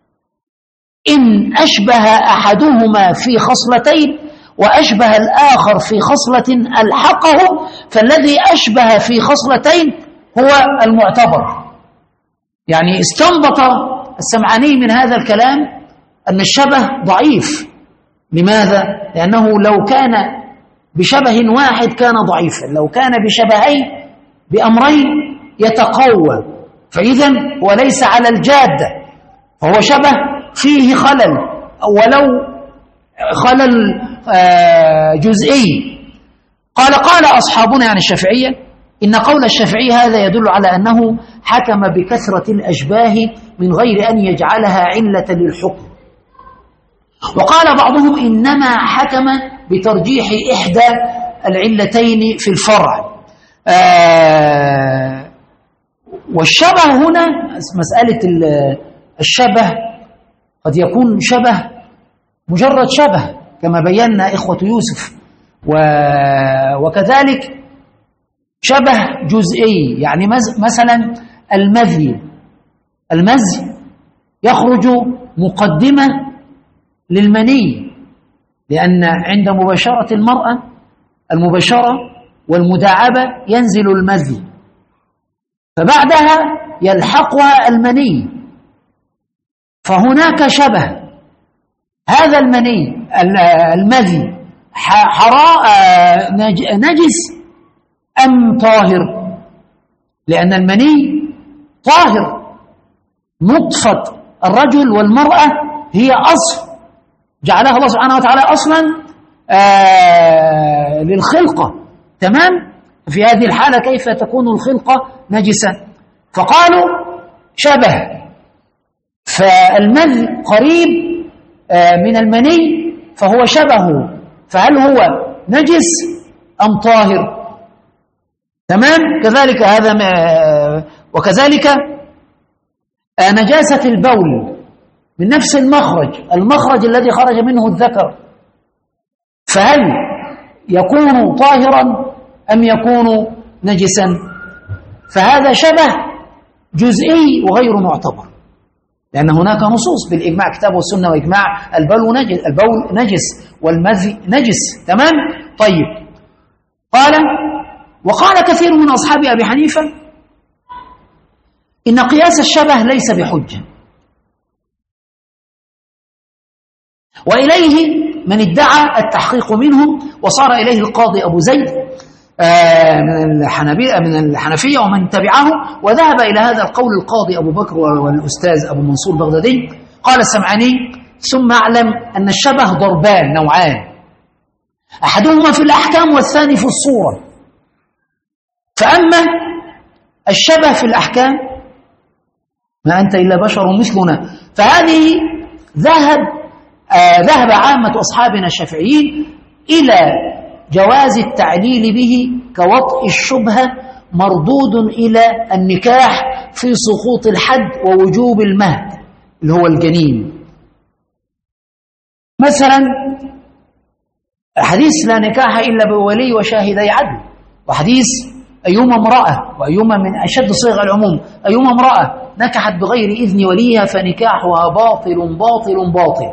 إن أشبه أحدهما في خصلتين وأشبه الآخر في خصلة ألحقه، فالذي أشبه في خصلتين هو المعتبر. يعني استنبط السمعاني من هذا الكلام أن الشبه ضعيف. لماذا؟ لأنه لو كان بشبه واحد كان ضعيفا، لو كان بشبهين بأمرين يتقوى، فإذا هو ليس على الجادة، فهو شبه فيه خلل ولو خلل جزئي. قال أصحابنا يعني الشافعية إن قول الشافعي هذا يدل على أنه حكم بكثرة الأشباه من غير أن يجعلها علة للحكم. وقال بعضهم إنما حكم بترجيح إحدى العلتين في الفرع. والشبه هنا مسألة الشبه قد يكون شبه مجرد شبه كما بينا إخوة يوسف، وكذلك شبه جزئي، يعني مثلا المزي يخرج مقدمة للمني، لأن عند مباشرة المرأة المباشرة والمداعبة ينزل المزي، فبعدها يلحقها المني، فهناك شبه. هذا المذي نجس أم طاهر؟ لأن المني طاهر، نطفة الرجل والمرأة هي أصل جعلها الله سبحانه وتعالى أصلا للخلقة، تمام؟ في هذه الحالة كيف تكون الخلقة نجسة؟ فقالوا شبه، فالمذي قريب من المني فهو شبهه، فهل هو نجس أم طاهر؟ تمام؟ كذلك هذا وكذلك نجاسة البول من نفس المخرج الذي خرج منه الذكر، فهل يكون طاهرا أم يكون نجسا؟ فهذا شبه جزئي وغير معتبر، لأن هناك نصوص بالإجماع كتاب والسنة وإجماع البول نجس والمذي نجس، تمام؟ طيب. وقال كثير من أصحاب أبي حنيفة إن قياس الشبه ليس بحجة، وإليه من ادعى التحقيق منهم، وصار إليه القاضي أبو زيد من الحنفية ومن تبعه، وذهب إلى هذا القول القاضي أبو بكر والأستاذ أبو منصور بغدادي. قال السمعاني: ثم أعلم أن الشبه ضربان نوعان، أحدهما في الأحكام والثاني في الصورة. فأما الشبه في الأحكام ما أنت إلا بشر مثلنا، فهذه ذهب عامة أصحابنا الشافعيين إلى جواز التعليل به كوطئ الشبهة مردود إلى النكاح في سقوط الحد ووجوب المهد اللي هو الجنين. مثلا حديث لا نكاح إلا بولي وشاهدي عدل، وحديث أيما امرأة، وأيما من أشد صيغ العموم، أيما امرأة نكحت بغير إذن وليها فنكاحها باطل باطل باطل.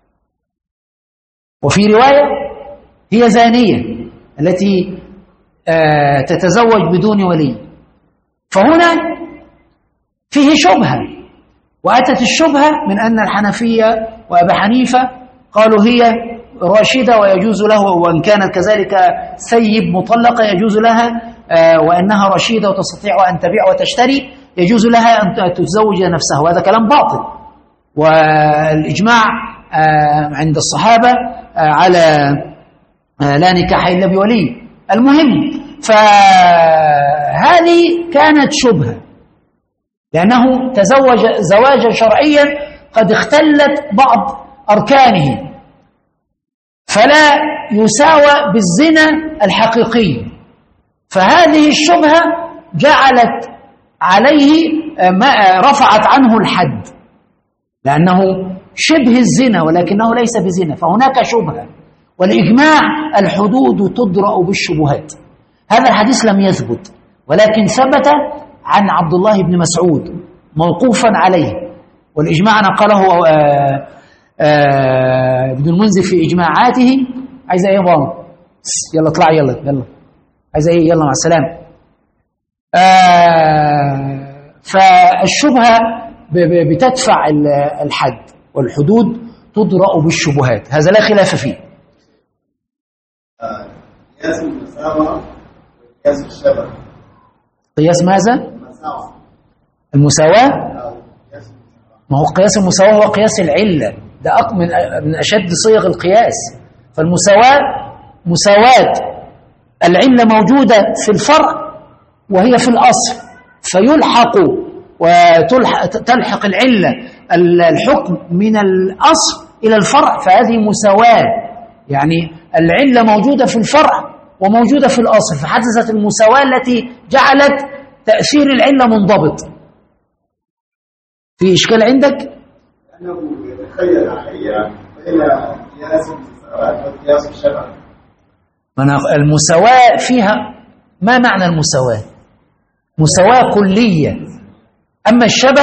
وفي رواية هي زانية التي تتزوج بدون ولي. فهنا فيه شبهة، وأتت الشبهة من أن الحنفية وأبا حنيفة قالوا هي راشدة ويجوز له، وإن كانت كذلك ثيب مطلقة يجوز لها، وأنها رشيدة وتستطيع أن تبيع وتشتري يجوز لها أن تتزوج نفسها، وهذا كلام باطل. والإجماع عند الصحابة على لا نكاح إلا بولي. المهم، فهذه كانت شبهة لأنه تزوج زواجا شرعيا قد اختلت بعض أركانه، فلا يساوى بالزنا الحقيقي. فهذه الشبهة جعلت عليه رفعت عنه الحد، لأنه شبه الزنا ولكنه ليس بزنا، فهناك شبهة. والإجماع الحدود تدرأ بالشبهات. هذا الحديث لم يثبت، ولكن ثبت عن عبد الله بن مسعود موقوفا عليه، والإجماع نقله ابن المنذر في إجماعاته. عايزة إيه يا بابا؟ يلا اطلع، يلا عايزة إيه؟ يلا مع السلامة. فالشبهة بتدفع الحد، والحدود تدرأ بالشبهات، هذا لا خلاف فيه. قياس المساواة وقياس الشبه. قياس ماذا؟ المساواة. ما هو قياس المساواة هو قياس العلة، ده من أشد صيغ القياس. فالمساواة مساواة العلة موجودة في الفرع وهي في الأصل، فيلحق وتلحق العلة الحكم من الأصل إلى الفرع، فهذه مساواة. يعني العلة موجودة في الفرع وموجودة في الأصل، فحدثت المساواة التي جعلت تأثير العلة منضبط. في إشكال عندك؟ أنه يتخيل أحيانا بين قياس المساواة وقياس الشبه. المساواة فيها ما معنى المساواة؟ مساواة كلية، أما الشبه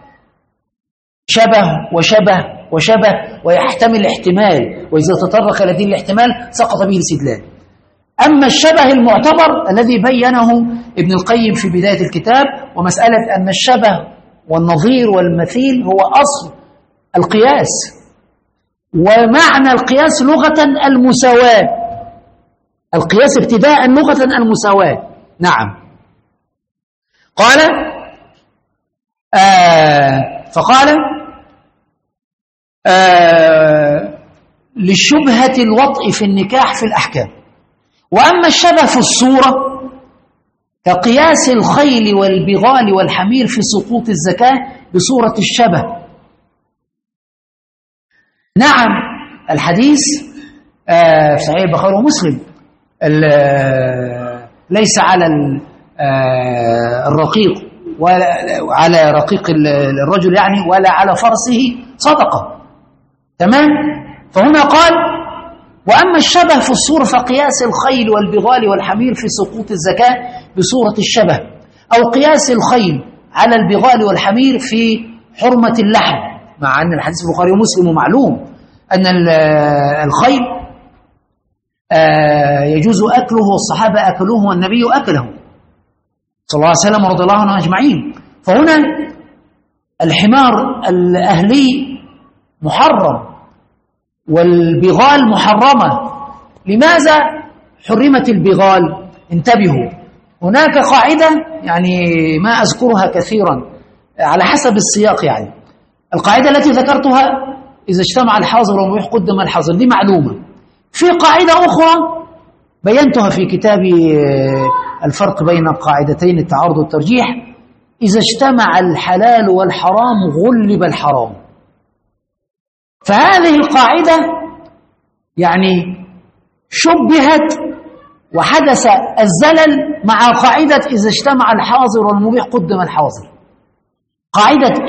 شبه وشبه وشبه ويحتمل احتمال، وإذا تطرق إلى دين الاحتمال سقط به الاستدلال. أما الشبه المعتبر الذي بينه ابن القيم في بداية الكتاب، ومسألة أن الشبه والنظير والمثيل هو أصل القياس، ومعنى القياس لغة المساواة. القياس ابتداء لغة المساواة. نعم. قال فقال لشبهة الوطء في النكاح في الأحكام. وأما الشبه في الصورة كقياس الخيل والبغال والحمير في سقوط الزكاة بصورة الشبه. نعم، الحديث في صحيح البخاري ومسلم ليس على الرقيق ولا على رقيق الرجل يعني ولا على فرسه صدقة. تمام. فهنا قال وأما الشبه في الصورة فقياس الخيل والبغال والحمير في سقوط الزكاة بصورة الشبه، أو قياس الخيل على البغال والحمير في حرمة اللحم، مع أن الحديث البخاري ومسلم ومعلوم أن الخيل يجوز أكله والصحابة أكلوه والنبي أكله صلى الله عليه وسلم ورضي الله عنه أجمعين. فهنا الحمار الأهلي محرم والبغال محرمة. لماذا حرمت البغال؟ انتبهوا، هناك قاعدة يعني ما أذكرها كثيرا على حسب السياق. يعني القاعدة التي ذكرتها إذا اجتمع الحاضر والمبيح قدم الحاضر، دي معلومة. في قاعدة أخرى بينتها في كتابي الفرق بين قاعدتين التعارض والترجيح: إذا اجتمع الحلال والحرام غلب الحرام. فهذه القاعدة يعني شبهت وحدث الزلل مع قاعدة إذا اجتمع الحاضر والمبيح قدم الحاضر. قاعدة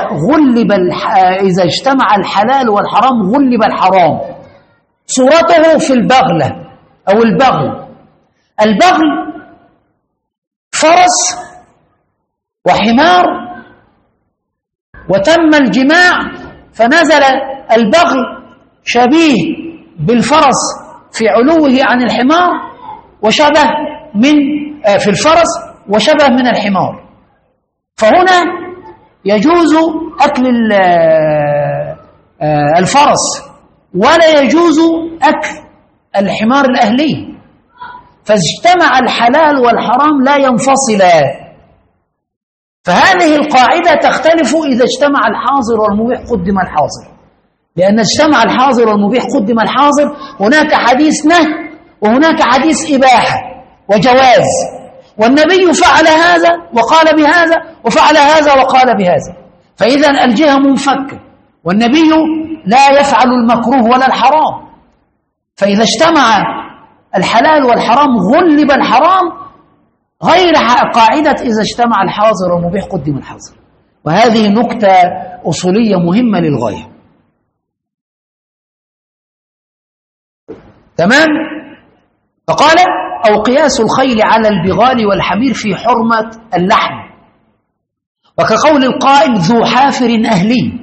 إذا اجتمع الحلال والحرام غلب الحرام، صورته في البغلة أو البغل. البغل فرس وحمار وتم الجماع، فنزل البغل شبيه بالفرس في علوه عن الحمار، وشبه من في الفرس وشبه من الحمار. فهنا يجوز أكل الفرس ولا يجوز أكل الحمار الأهلي، فاجتمع الحلال والحرام لا ينفصلا. فهذه القاعدة تختلف إذا اجتمع الحاضر والمبيح قدم الحاضر، لأن اجتمع الحاضر والمبيح قدم الحاضر هناك حديث نهي وهناك حديث إباحة وجواز، والنبي فعل هذا وقال بهذا وفعل هذا وقال بهذا، فإذا الجهة منفكة، والنبي لا يفعل المكروه ولا الحرام. فإذا اجتمع الحلال والحرام غلب الحرام، غير قاعدة إذا اجتمع الحاضر والمبيح قدم الحاضر. وهذه نكتة أصولية مهمة للغاية. تمام؟ فقال: أو قياس الخيل على البغال والحمير في حرمة اللحم، وكقول القائل ذو حافر أهلي،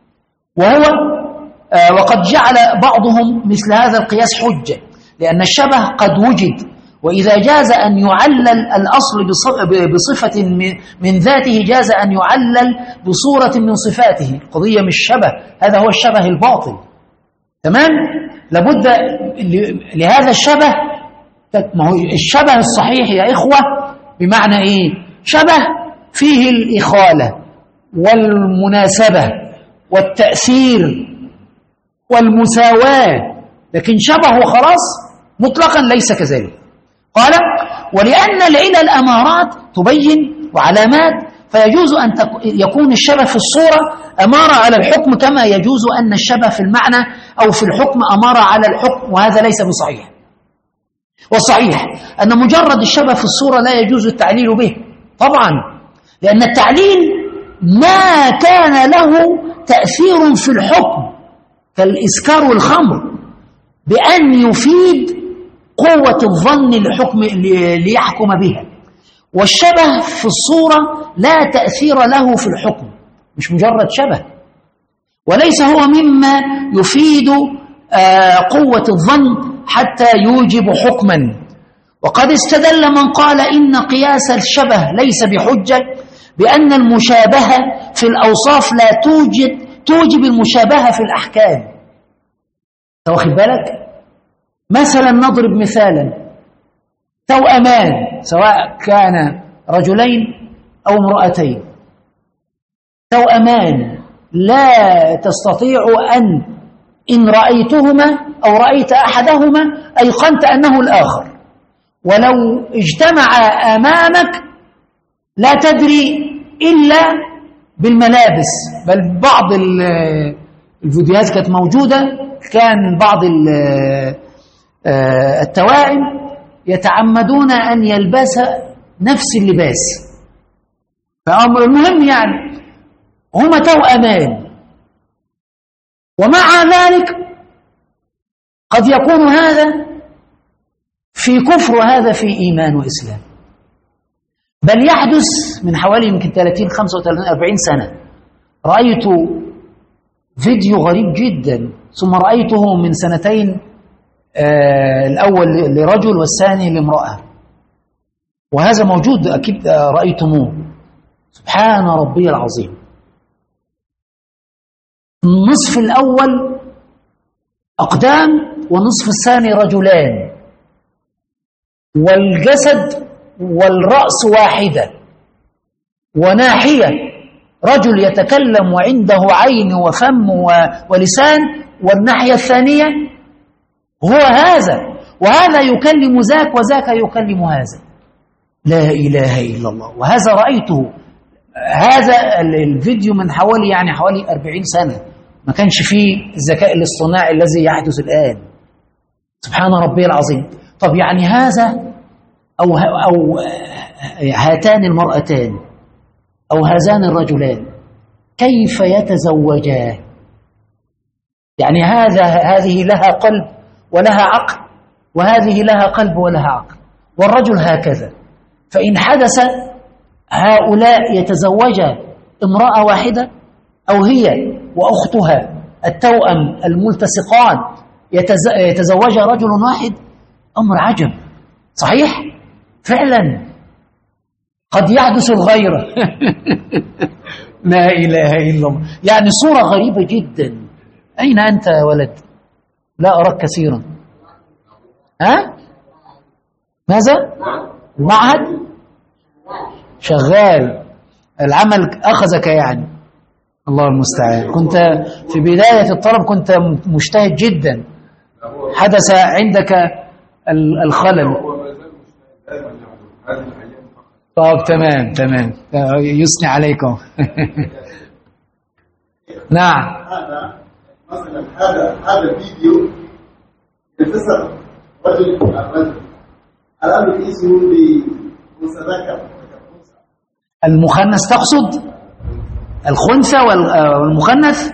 وقد جعل بعضهم مثل هذا القياس حجة، لأن الشبه قد وجد، وإذا جاز أن يعلل الأصل بصفة من ذاته جاز أن يعلل بصورة من صفاته. القضية مش شبه، هذا هو الشبه الباطل. تمام؟ لابد لهذا الشبه، ما هو الشبه الصحيح يا إخوة بمعنى إيه؟ شبه فيه الإخالة والمناسبة والتأثير والمساواة، لكن شبهه خلاص مطلقا ليس كذلك. قال: ولأن العلل أمارات تبين وعلامات، فيجوز أن يكون الشبه في الصورة أمارة على الحكم، كما يجوز أن الشبه في المعنى أو في الحكم أمارة على الحكم، وهذا ليس بصحيح. والصحيح أن مجرد الشبه في الصورة لا يجوز التعليل به طبعا، لأن التعليل ما كان له تأثير في الحكم كالإسكار والخمر بأن يفيد قوة الظن ليحكم بها، والشبه في الصورة لا تأثير له في الحكم، مش مجرد شبه، وليس هو مما يفيد قوة الظن حتى يوجب حكما. وقد استدل من قال إن قياس الشبه ليس بحجة بأن المشابهة في الأوصاف لا توجب المشابهة في الأحكام. واخد بالك؟ مثلا نضرب مثالا: توأمان سواء كان رجلين أو امرأتين، توأمان لا تستطيع أن إن رأيتهما أو رأيت أحدهما أيقنت أنه الآخر، ولو اجتمع أمامك لا تدري إلا بالملابس. بل بعض الفيديوهات كانت موجودة، كان بعض التوائم يتعمدون أن يلبس نفس اللباس، فأمر المهم يعني هما توأمان، ومع ذلك قد يكون هذا في كفر وهذا في إيمان وإسلام. بل يحدث من حوالي يمكن 30 35 40 سنة رأيت فيديو غريب جدا، ثم رأيته من سنتين، الأول لرجل والثاني لامرأة، وهذا موجود أكيد رأيتموه. سبحان ربي العظيم، النصف الأول أقدام والنصف الثاني رجلان، والجسد والرأس واحدة، وناحية رجل يتكلم وعنده عين وفم ولسان، والناحية الثانية هو هذا، وهذا يكلم ذاك وذاك يكلم هذا. لا إله إلا الله. وهذا رأيته، هذا الفيديو من حوالي 40 سنة، ما كانش فيه الذكاء الاصطناعي الذي يحدث الآن. سبحان ربي العظيم. طب يعني هذا أو هاتان المرأتان أو هذان الرجلان كيف يتزوجان؟ يعني هذه لها قلب ولها عقل، وهذه لها قلب ولها عقل، والرجل هكذا. فإن حدث هؤلاء يتزوجا امرأة واحدة، أو هي وأختها التوأم الملتصقان يتزوج رجل واحد، أمر عجب. صحيح؟ فعلا قد يحدث الغيرة. لا إله إلا الله. يعني صورة غريبة جدا. أين أنت يا ولد؟ لا أراك كثيرا. ها؟ ماذا؟ المعهد؟ شغال. العمل أخذك يعني. الله المستعان. كنت في بداية الطلب كنت مجتهد جدا، حدث عندك الخلل. طب تمام يثني عليكم. نعم. هذا مثلا هذا الفيديو يتصل رجل الرجل الآن اسمه بمتذكر المخنث تقصد؟ الخنثى والمخنث؟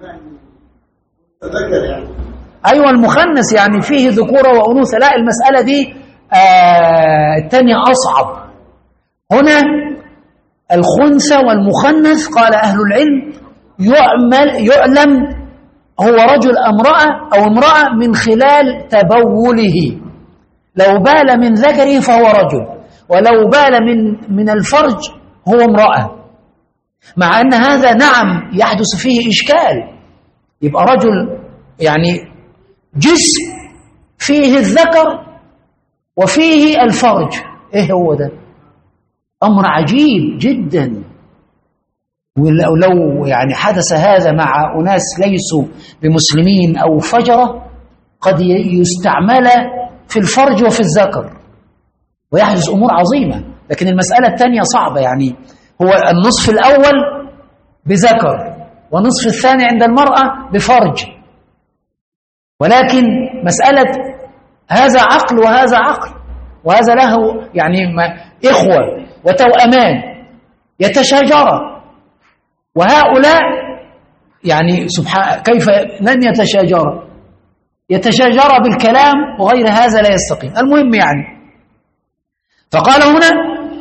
متذكر يعني. أيوة المخنث يعني فيه ذكورة وأنوثة. لا المسألة دي الثانية أصعب. هنا الخنثى والمخنث قال أهل العلم يعلم هو رجل أو امرأة من خلال تبوله. لو بال من ذكره فهو رجل، ولو بال من الفرج هو امرأة. مع أن هذا نعم يحدث فيه إشكال، يبقى رجل يعني جسم فيه الذكر وفيه الفرج. إيه هو ده؟ أمر عجيب جدا. ولو يعني حدث هذا مع أناس ليسوا بمسلمين أو فجرة قد يستعمل في الفرج وفي الذكر ويحدث أمور عظيمة. لكن المسألة الثانية صعبة، يعني هو النصف الأول بذكر ونصف الثاني عند المرأة بفرج، ولكن مسألة هذا عقل وهذا عقل، وهذا له يعني إخوة وتوأمان يتشاجرا، وهؤلاء يعني سبحان كيف لن يتشاجر بالكلام وغير هذا لا يستقيم. المهم يعني فقال هنا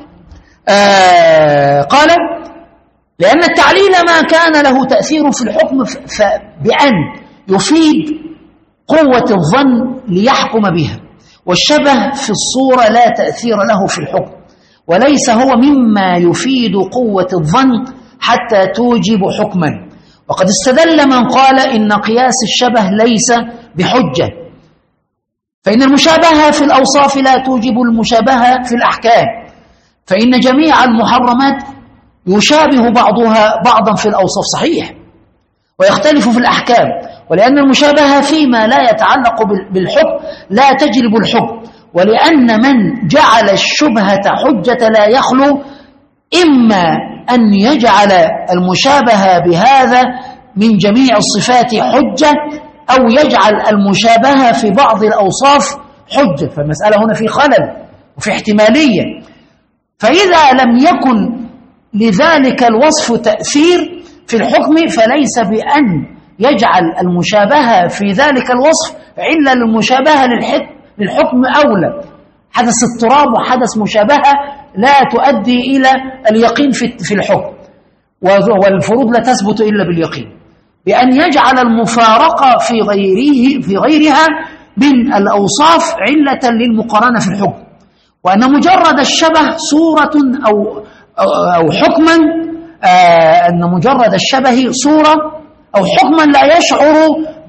قال لأن التعليل ما كان له تأثير في الحكم بأن يفيد قوة الظن ليحكم بها، والشبه في الصورة لا تأثير له في الحكم، وليس هو مما يفيد قوة الظن حتى توجب حكما. وقد استدل من قال إن قياس الشبه ليس بحجة، فإن المشابهة في الأوصاف لا توجب المشابهة في الأحكام، فإن جميع المحرمات يشابه بعضها بعضا في الأوصاف صحيح ويختلف في الأحكام، ولأن المشابهة فيما لا يتعلق بالحكم لا تجلب الحكم، ولأن من جعل الشبهة حجة لا يخلو إما أن يجعل المشابهة بهذا من جميع الصفات حجة، أو يجعل المشابهة في بعض الأوصاف حجة. فالمسألة هنا في خلل وفي احتمالية. فإذا لم يكن لذلك الوصف تأثير في الحكم فليس بأن يجعل المشابهة في ذلك الوصف علة للمشابهة للحكم أولى. حدث اضطراب وحدث مشابهة لا تؤدي إلى اليقين في الحكم، والفروض لا تثبت إلا باليقين، بأن يجعل المفارقة في غيرها من الأوصاف علة للمقارنة في الحكم، وأن مجرد الشبه صورة أو حكما، أن مجرد الشبه صورة أو حكما لا يشعر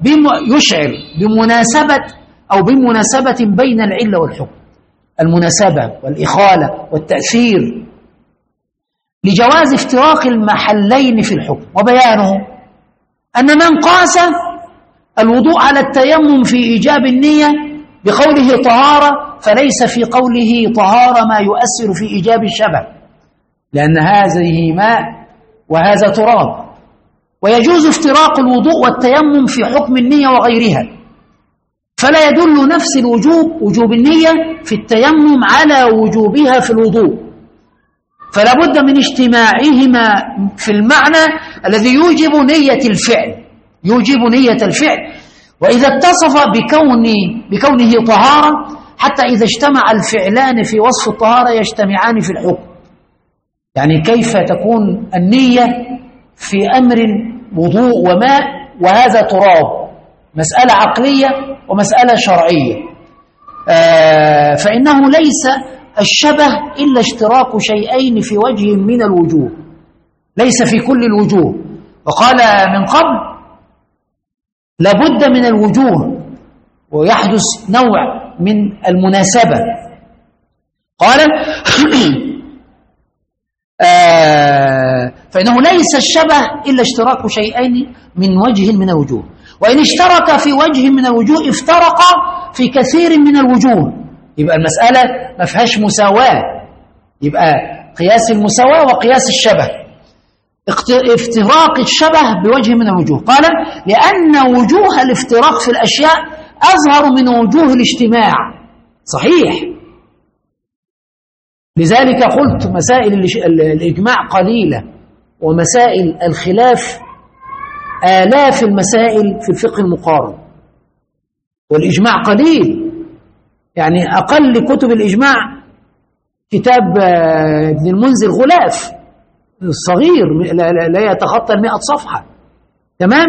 بمناسبة بين العلة والحكم، المناسبة والإخالة والتأثير، لجواز افتراق المحلين في الحكم. وبيانه أن من قاس الوضوء على التيمم في إيجاب النية بقوله طهارة فليس في قوله طهارة ما يؤثر في إيجاب الشبه، لأن هذه ماء وهذا تراب، ويجوز افتراق الوضوء والتيمم في حكم النية وغيرها، فلا يدل نفس وجوب النية في التيمم على وجوبها في الوضوء، فلا بد من اجتماعهما في المعنى الذي يوجب نية الفعل. وإذا اتصف بكونه طهارة، حتى إذا اجتمع الفعلان في وصف الطهارة يجتمعان في الحكم. يعني كيف تكون النية في أمر وضوء وماء وهذا تراب؟ مسألة عقلية ومسألة شرعية. فإنه ليس الشبه إلا اشتراك شيئين في وجه من الوجوه، ليس في كل الوجوه. وقال من قبل لابد من الوجوه ويحدث نوع من المناسبة. قال فإنه ليس الشبه إلا اشتراك شيئين من وجه من الوجوه، وإن اشترك في وجه من الوجوه افترق في كثير من الوجوه. يبقى المسألة ما فيهاش مساواة، يبقى قياس المساواة وقياس الشبه افتراق الشبه بوجه من الوجوه. قال لأن وجوه الافتراق في الأشياء أظهر من وجوه الاجتماع. صحيح، لذلك قلت مسائل الإجماع قليلة ومسائل الخلاف آلاف المسائل في الفقه المقارن، والإجماع قليل. يعني أقل كتب الإجماع كتاب ابن المنذر غلاف صغير لا يتخطى 100 صفحة، تمام؟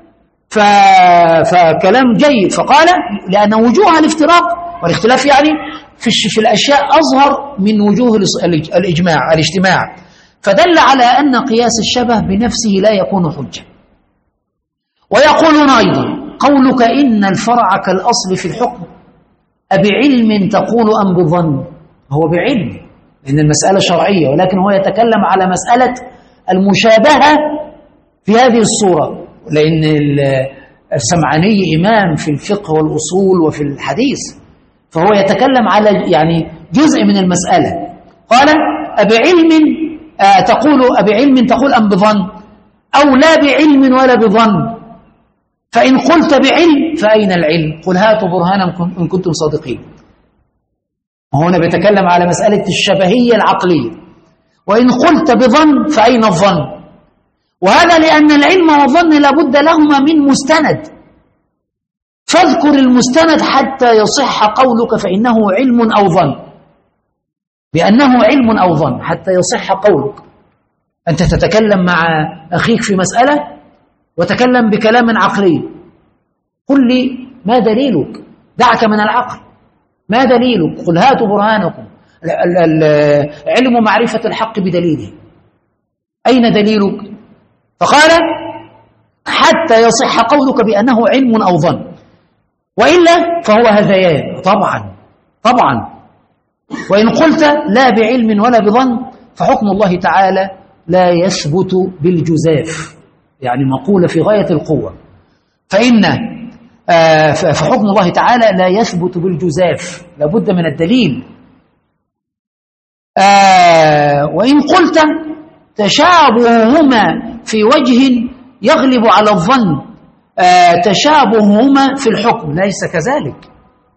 فكلام جيد. فقال لأن وجوه الافتراق والاختلاف يعني في الأشياء أظهر من وجوه الاجتماع، فدل على أن قياس الشبه بنفسه لا يكون حجة. ويقولون أيضا قولك إن الفرع كالأصل في الحكم أبعلم تقول أم بظن؟ هو بعلم، لأن المسألة شرعية، ولكن هو يتكلم على مسألة المشابهة في هذه الصورة، لأن السمعاني إمام في الفقه والأصول وفي الحديث، فهو يتكلم على يعني جزء من المسألة. قال أبعلم تقول أم بظن، أو لا بعلم ولا بظن، فإن قلت بعلم فأين العلم؟ قل هاتوا برهانا إن كنتم صادقين. وهنا بيتكلم على مسألة الشبهية العقلية. وإن قلت بظن فأين الظن؟ وهذا لأن العلم والظن لابد لهما من مستند، فاذكر المستند حتى يصح قولك فإنه علم أو ظن، بأنه علم أو ظن حتى يصح قولك. أنت تتكلم مع أخيك في مسألة وتكلم بكلام عقلي، قل لي ما دليلك؟ دعك من العقل، ما دليلك؟ قل هاتوا برهانكم. علم معرفة الحق بدليله، أين دليلك؟ فقال حتى يصح قولك بأنه علم أو ظن، وإلا فهو هذيان. طبعا وإن قلت لا بعلم ولا بظن فحكم الله تعالى لا يثبت بالجزاف، يعني مقولة في غاية القوة. فحكم الله تعالى لا يثبت بالجزاف، لابد من الدليل. وإن قلت تشابههما في وجه يغلب على الظن تشابههما في الحكم، ليس كذلك،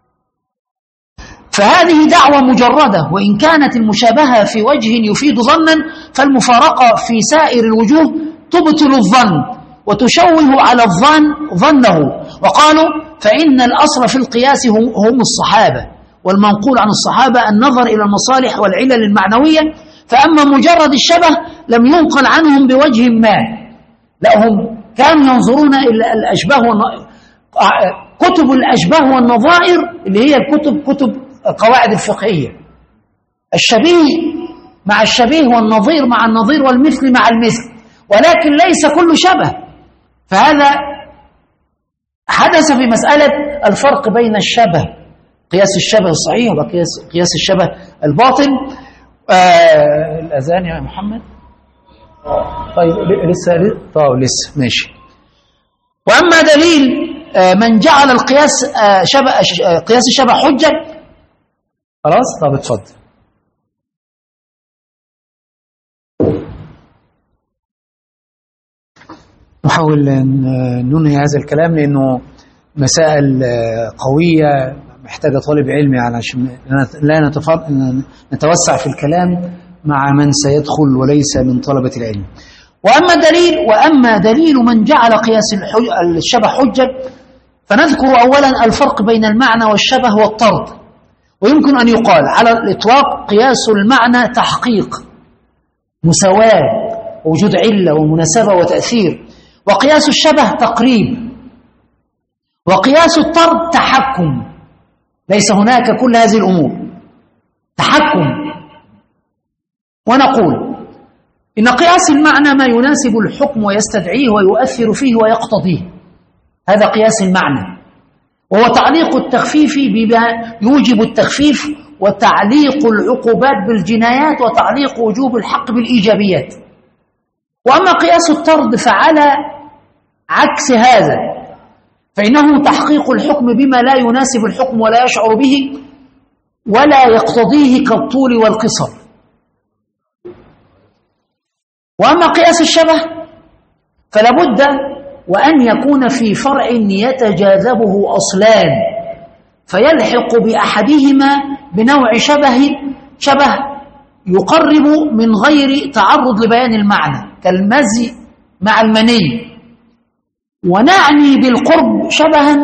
فهذه دعوة مجردة. وإن كانت المشابهة في وجه يفيد ظنا، فالمفارقة في سائر الوجوه تبطل الظن وتشوه على الظن ظنه. وقالوا فإن الأصل في القياس هم الصحابة، والمنقول عن الصحابة النظر إلى المصالح والعلل المعنوية، فأما مجرد الشبه لم ينقل عنهم بوجه ما، لا هم كانوا ينظرون إلى الأشباه كتب الأشباه والنظائر اللي هي كتب القواعد الفقهية، الشبيه مع الشبيه والنظير مع النظير والمثل مع المثل، ولكن ليس كل شبه. فهذا حدث في مسألة الفرق بين الشبه، قياس الشبه الصحيح وقياس الشبه الباطل. الأذان يا محمد؟ طيب لسه ماشي. وأما دليل من جعل القياس قياس الشبه حجة، خلاص طب اتفضل. نحاول أن ننهي هذا الكلام لأنه مسائل قوية محتاجة طالب علمي علشان لا نتوسع في الكلام مع من سيدخل وليس من طلبة العلم. وأما دليل من جعل قياس الشبه حجة، فنذكر أولا الفرق بين المعنى والشبه والطرد. ويمكن أن يقال على الإطلاق قياس المعنى تحقيق مساواة ووجود علة ومناسبة وتأثير، وقياس الشبه تقريب، وقياس الطرد تحكم، ليس هناك كل هذه الأمور. تحكم. ونقول إن قياس المعنى ما يناسب الحكم ويستدعيه ويؤثر فيه ويقتضيه، هذا قياس المعنى، وهو تعليق التخفيف بما يوجب التخفيف، وتعليق العقوبات بالجنايات، وتعليق وجوب الحق بالإيجابيات. وأما قياس الطرد فعلى عكس هذا، فإنه تحقيق الحكم بما لا يناسب الحكم ولا يشعر به ولا يقتضيه كالطول والقصر. وأما قياس الشبه فلا بد وأن يكون في فرع يتجاذبه أصلان، فيلحق بأحدهما بنوع شبه يقرب من غير تعرض لبيان المعنى كالمزي مع المني، ونعني بالقرب شبها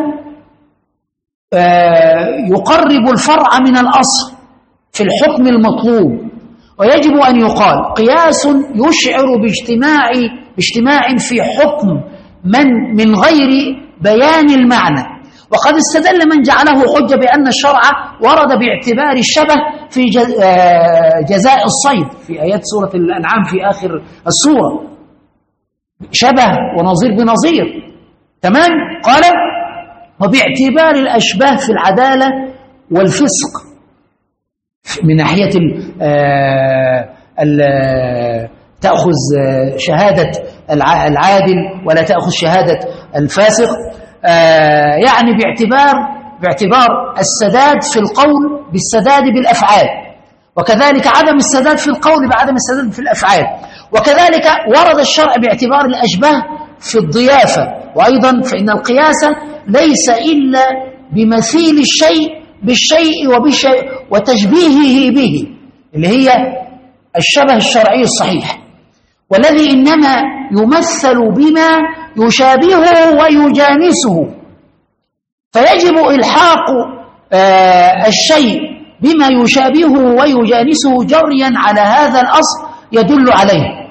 يقرب الفرع من الأصل في الحكم المطلوب. ويجب أن يقال قياس يشعر باجتماع في حكم من غير بيان المعنى. وقد استدل من جعله حجة بأن الشرع ورد باعتبار الشبه في جزاء الصيد في آيات سورة الأنعام في آخر السورة، شبه ونظير بنظير. تمام؟ قال وباعتبار الأشباه في العدالة والفسق من ناحية تأخذ شهادة العادل ولا تأخذ شهادة الفاسق، يعني باعتبار السداد في القول بالسداد بالأفعال، وكذلك عدم السداد في القول بعدم السداد في الأفعال. وكذلك ورد الشرع باعتبار الأشباه في الضيافة. وأيضا فإن القياس ليس إلا بمثيل الشيء بالشيء وتشبيهه به، اللي هي الشبه الشرعي الصحيح، والذي إنما يمثل بما يشابهه ويجانسه، فيجب إلحاق الشيء بما يشابهه ويجانسه جريا على هذا الأصل يدل عليه،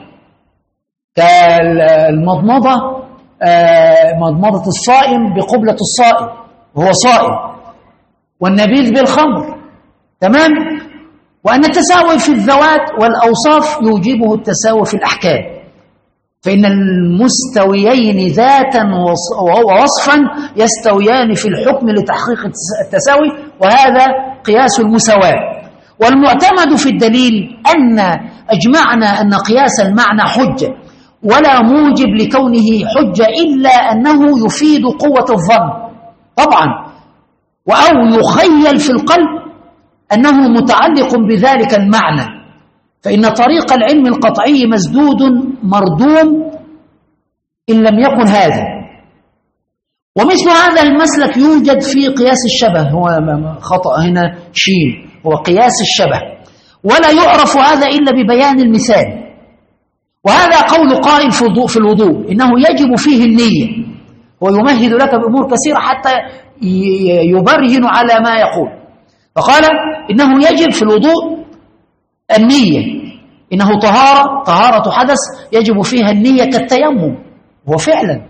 كالمضمضة مضمضة الصائم بقبلة الصائم وهو صائم، والنبيذ بالخمر. تمام؟ وأن التساوي في الذوات والأوصاف يوجبه التساوي في الأحكام، فإن المستويين ذاتا ووصفا يستويان في الحكم لتحقيق التساوي، وهذا قياس المساواة. والمعتمد في الدليل أن أجمعنا أن قياس المعنى حجة، ولا موجب لكونه حجة إلا أنه يفيد قوة الظن طبعا، أو يخيل في القلب أنه متعلق بذلك المعنى، فإن طريق العلم القطعي مسدود مردوم إن لم يكن هذا. ومثل هذا المسلك يوجد في قياس الشبه، هو خطأ هنا شين، هو قياس الشبه، ولا يعرف هذا إلا ببيان المثال. وهذا قول قائل في الوضوء إنه يجب فيه النية، ويمهد لك بأمور كثيرة حتى يبرهن على ما يقول. فقال إنه يجب في الوضوء النية، إنه طهارة حدث يجب فيها النية كالتيمم. وفعلا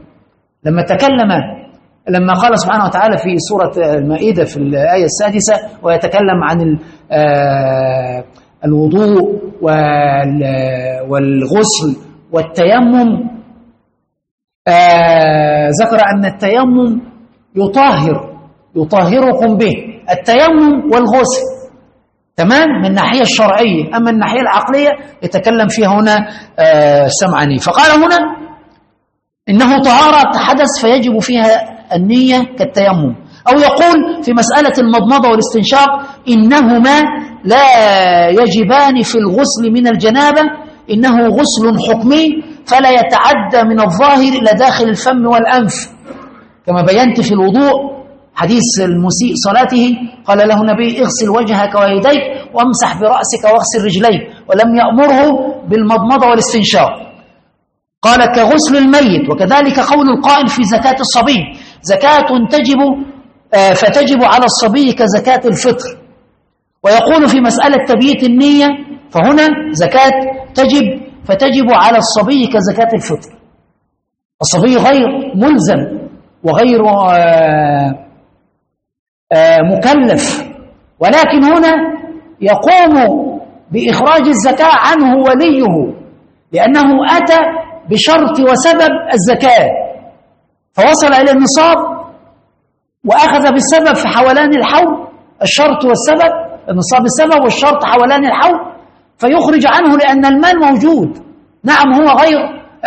لما قال سبحانه وتعالى في سورة المائدة في الآية 6 ويتكلم عن الوضوء والغسل والتيمم، ذكر أن التيمم يطهركم به، التيمم والغسل. تمام؟ من الناحية الشرعية. أما الناحية العقلية يتكلم فيها هنا السمعاني. فقال هنا إنه طهارة حدث فيجب فيها النية كالتيمم. أو يقول في مسألة المضمضة والاستنشاق إنهما لا يجبان في الغسل من الجنابة، إنه غسل حكمي فلا يتعدى من الظاهر إلى داخل الفم والأنف، كما بينت في الوضوء حديث المسيء صلاته قال له النبي اغسل وجهك ويديك وامسح برأسك واغسل رجليك، ولم يأمره بالمضمضة والاستنشاق، قال كغسل الميت. وكذلك قول القائل في زكاة الصبي زكاة فتجب على الصبي كزكاة الفطر. ويقول في مسألة تبييت النية فهنا زكاة فتجب على الصبي كزكاة الفطر. الصبي غير ملزم وغير مكلف، ولكن هنا يقوم بإخراج الزكاة عنه وليه، لأنه أتى بشرط وسبب الزكاة فوصل إلى النصاب وأخذ بالسبب في حولان الحول، الشرط والسبب، النصاب السبب والشرط حولان الحول، فيخرج عنه لأن المال موجود. نعم هو غير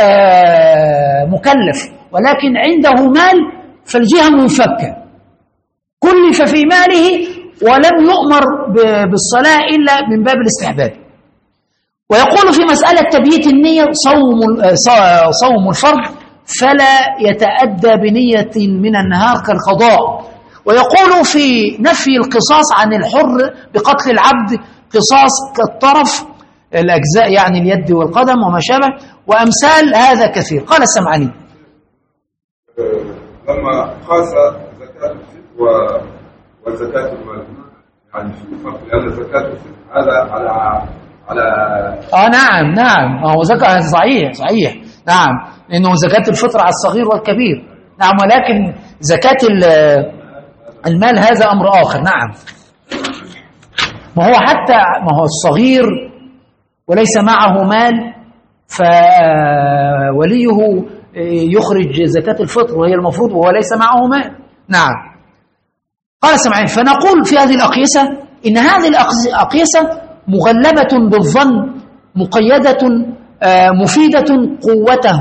مكلف، ولكن عنده مال فالجهة منفكة، كلف في ماله ولم يؤمر بالصلاة إلا من باب الاستحباب. ويقول في مسألة تبييت النية صوم الفرض فلا يتأدى بنية من النهار كالقضاء. ويقول في نفي القصاص عن الحر بقتل العبد قصاص كالطرف الأجزاء يعني اليد والقدم وما شابه وأمثال هذا كثير. قال السمعاني لما قاس زكاة الفطر وزكاة المال يعني في فرق، لأن زكاة الفطر هذا على نعم هو زكاة صحيح نعم، لأنه زكاة الفطر على الصغير والكبير. نعم، ولكن زكاة المال هذا أمر آخر. نعم، ما هو الصغير وليس معه مال فوليه يخرج زكاة الفطر وهي المفروض وهو ليس معه مال. نعم. قال سمعين فنقول في هذه الأقيسة إن هذه الأقيسة مغلبة بالظن مقيدة مفيدة قوته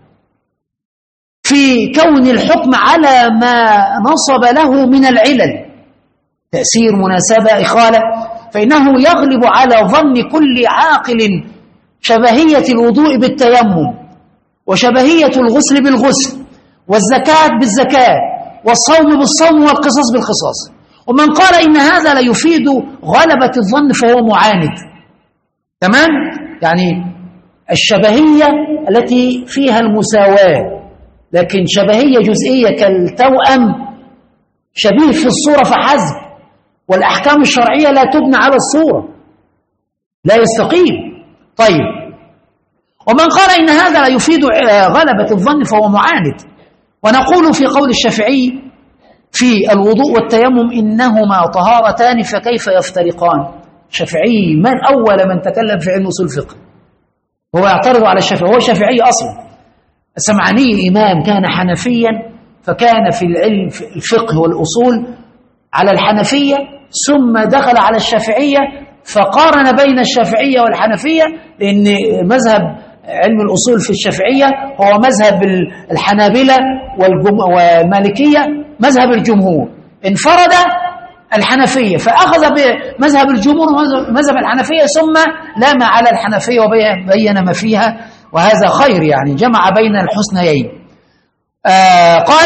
في كون الحكم على ما نصب له من العلل، تأثير مناسبة إخالة، فإنه يغلب على ظن كل عاقل شبهية الوضوء بالتيمم وشبهية الغسل بالغسل والزكاة بالزكاة والصوم بالصوم والقصاص بالقصاص. ومن قال إن هذا لا يفيد غلبة الظن فهو معاند. تمام؟ يعني الشبهية التي فيها المساواة، لكن شبهية جزئية كالتوأم شبيه في الصورة فحسب، والأحكام الشرعية لا تبنى على الصورة، لا يستقيم. طيب، ومن قال إن هذا لا يفيد غلبة الظن فهو معاند. ونقول في قول الشافعي في الوضوء والتيمم إنهما طهارتان فكيف يفترقان. الشافعي من أول من تكلم في علم أصول الفقه، هو يعترض على الشافعي، هو شافعي أصلا. السمعاني إمام كان حنفيا، فكان في العلم في الفقه والأصول على الحنفية، ثم دخل على الشافعية فقارن بين الشافعية والحنفية، لأن مذهب علم الأصول في الشافعية هو مذهب الحنابلة والمالكية مذهب الجمهور، انفرد الحنفية فأخذ بمذهب الجمهور ومذهب الحنفية ثم لام على الحنفية وبين ما فيها، وهذا خير يعني جمع بين الحسنيين. قال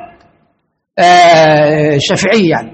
الشافعي يعني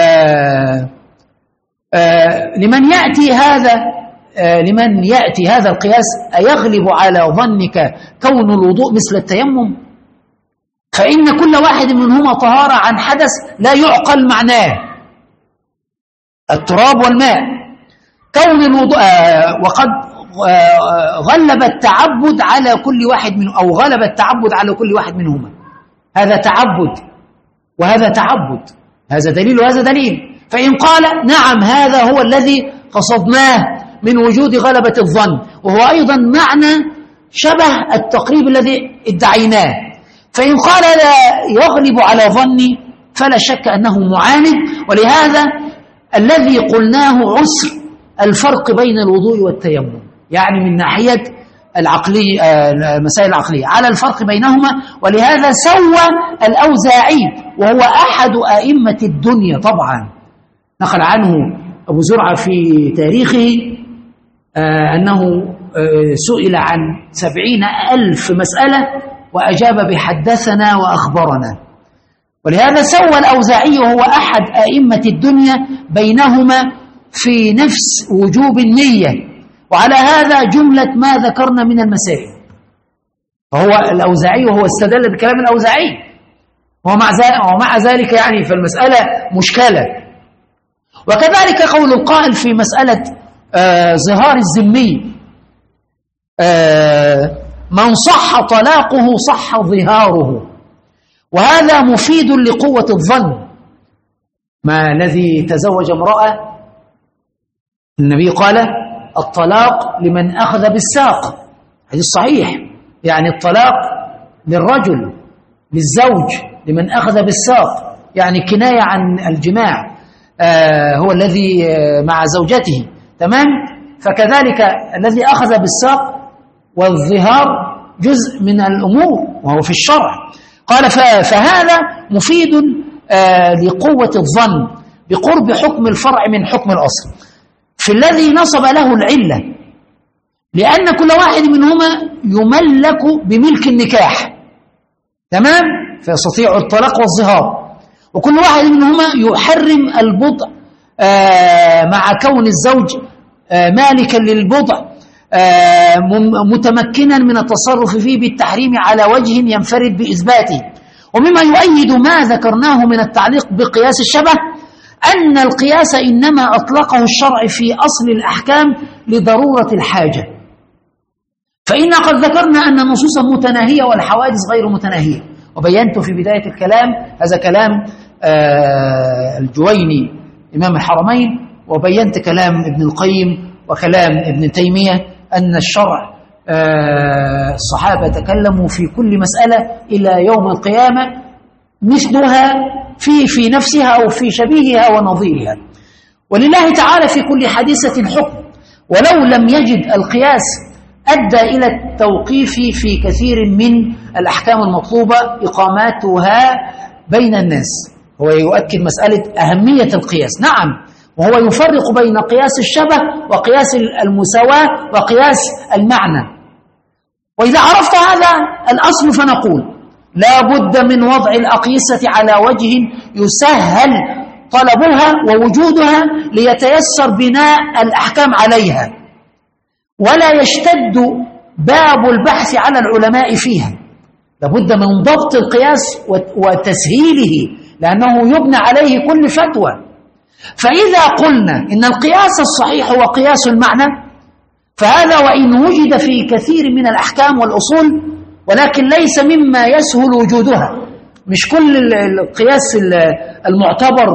لمن يأتي هذا القياس أيغلب على ظنك كون الوضوء مثل التيمم؟ فإن كل واحد منهما طهارة عن حدث لا يعقل معناه، التراب والماء. كون الوضوء وقد غلب التعبد على كل واحد منه، أو غلب التعبد على كل واحد منهما. هذا تعبد وهذا تعبد، هذا دليل وهذا دليل. فإن قال نعم هذا هو الذي قصدناه من وجود غلبة الظن، وهو أيضا معنى شبه التقريب الذي ادعيناه. فإن قال لا يغلب على ظني فلا شك أنه معاند. ولهذا الذي قلناه عسر الفرق بين الوضوء والتيمم، يعني من ناحية العقلية المسائل العقلية على الفرق بينهما. ولهذا سوى الأوزاعي وهو أحد أئمة الدنيا طبعا، نقل عنه أبو زرعة في تاريخه أنه سئل عن 70,000 مسألة وأجاب بحدثنا وأخبرنا. ولهذا سوى الأوزاعي وهو أحد أئمة الدنيا بينهما في نفس وجوب النية، وعلى هذا جملة ما ذكرنا من المسائل. فهو الأوزاعي وهو استدل بكلام الأوزاعي، ومع ذلك يعني فالمسألة مشكلة. وكذلك قول القائل في مسألة ظهار الذمي، من صح طلاقه صح ظهاره، وهذا مفيد لقوة الظن. ما الذي تزوج امرأة النبي قال الطلاق لمن أخذ بالساق، حديث صحيح، يعني الطلاق للرجل للزوج لمن أخذ بالساق، يعني كناية عن الجماع، هو الذي مع زوجته، تمام. فكذلك الذي أخذ بالساق والظهار جزء من الأمور وهو في الشرع. قال فهذا مفيد لقوة الظن بقرب حكم الفرع من حكم الأصل في الذي نصب له العلة، لأن كل واحد منهما يملك بملك النكاح، تمام، فيستطيع الطلاق والظهار، وكل واحد منهما يحرم البضع مع كون الزوج مالكا للبضع متمكنا من التصرف فيه بالتحريم على وجه ينفرد بإثباته. ومما يؤيد ما ذكرناه من التعليق بقياس الشبه أن القياس إنما أطلقه الشرع في أصل الأحكام لضرورة الحاجة، فإن قد ذكرنا أن النصوص متناهية والحوادث غير متناهية، وبينت في بداية الكلام هذا كلام الجويني إمام الحرمين، وبينت كلام ابن القيم وكلام ابن تيمية أن الشرع الصحابة تكلموا في كل مسألة إلى يوم القيامة مثلها في نفسها أو في شبيهها ونظيرها، ولله تعالى في كل حادثة حكم، ولو لم يجد القياس أدى إلى التوقيف في كثير من الأحكام المطلوبة إقاماتها بين الناس. هو يؤكد مسألة أهمية القياس، نعم، وهو يفرق بين قياس الشبه وقياس المساواة وقياس المعنى. وإذا عرفت هذا الأصل فنقول لا بد من وضع الأقيسة على وجه يسهل طلبها ووجودها ليتيسر بناء الأحكام عليها، ولا يشتد باب البحث على العلماء فيها. لابد من ضبط القياس وتسهيله لأنه يبنى عليه كل فتوى. فإذا قلنا إن القياس الصحيح هو قياس المعنى فهذا وإن وجد في كثير من الأحكام والأصول ولكن ليس مما يسهل وجودها. مش كل القياس المعتبر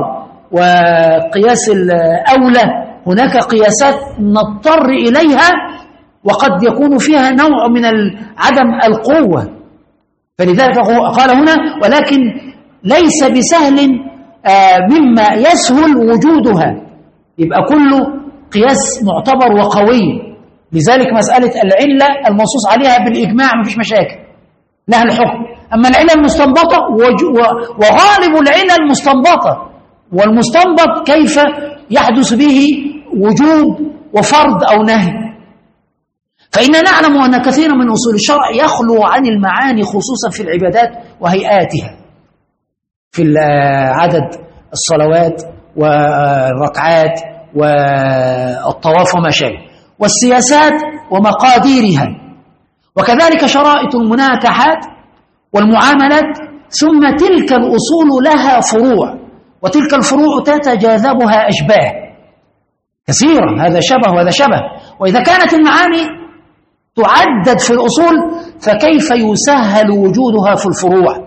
وقياس الأولى، هناك قياسات نضطر إليها وقد يكون فيها نوع من عدم القوة، فلذلك قال هنا ولكن ليس بسهل مما يسهل وجودها، يبقى كله قياس معتبر وقوي. لذلك مسألة العلة المنصوص عليها بالإجماع مفيش مشاكل لها الحكم، أما العلة المستنبطة وغالب العلة المستنبطة، والمستنبط كيف يحدث به وجوب وفرض أو نهي. فإننا نعلم أن كثيرا من أصول الشرع يخلو عن المعاني خصوصا في العبادات وهيئاتها، في عدد الصلوات والركعات والطواف وما شابه، والسياسات ومقاديرها، وكذلك شرائط المناكحات والمعاملات. ثم تلك الأصول لها فروع، وتلك الفروع تتجاذبها أشباه كثيرة، هذا شبه وهذا شبه. وإذا كانت المعاني تعدد في الأصول فكيف يسهل وجودها في الفروع؟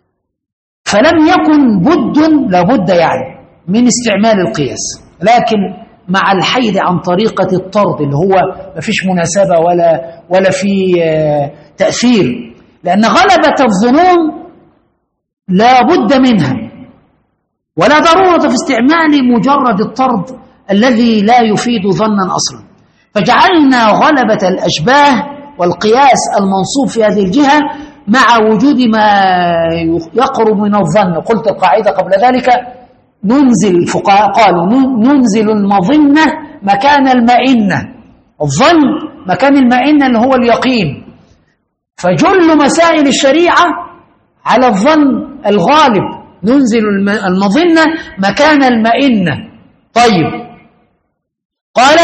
فلم يكن لابد يعني من استعمال القياس، لكن مع الحيد عن طريقة الطرد اللي هو ما فيش مناسبة ولا في تأثير، لأن غلبة الظنون لا بد منها، ولا ضرورة في استعمال مجرد الطرد الذي لا يفيد ظنا أصلا. فجعلنا غلبة الأشباه والقياس المنصوب في هذه الجهة مع وجود ما يقرب من الظن. قلت القاعدة قبل ذلك ننزل، الفقهاء قالوا ننزل المظنة مكان المئنة، الظن مكان المئنة اللي هو اليقين. فجل مسائل الشريعة على الظن الغالب، ننزل المظنة مكان المئنة. طيب، قال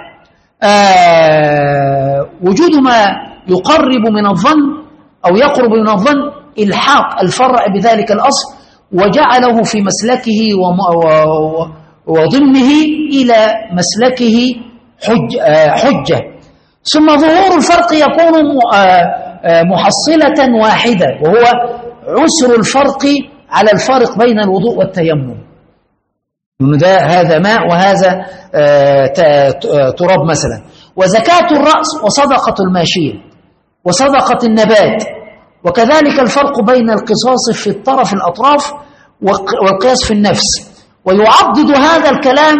وجود ما يقرب من الظن أو يقرب من الظن إلحاق الفرع بذلك الأصل وجعله في مسلكه وضمنه إلى مسلكه حجة. ثم ظهور الفرق يكون محصلة واحدة، وهو عسر الفرق على الفارق بين الوضوء والتيمم. هذا ماء وهذا تراب مثلا. وزكاة الرأس وصدقة الماشية وصدقة النبات. وكذلك الفرق بين القصاص في الطرف الأطراف والقياس في النفس. ويعضد هذا الكلام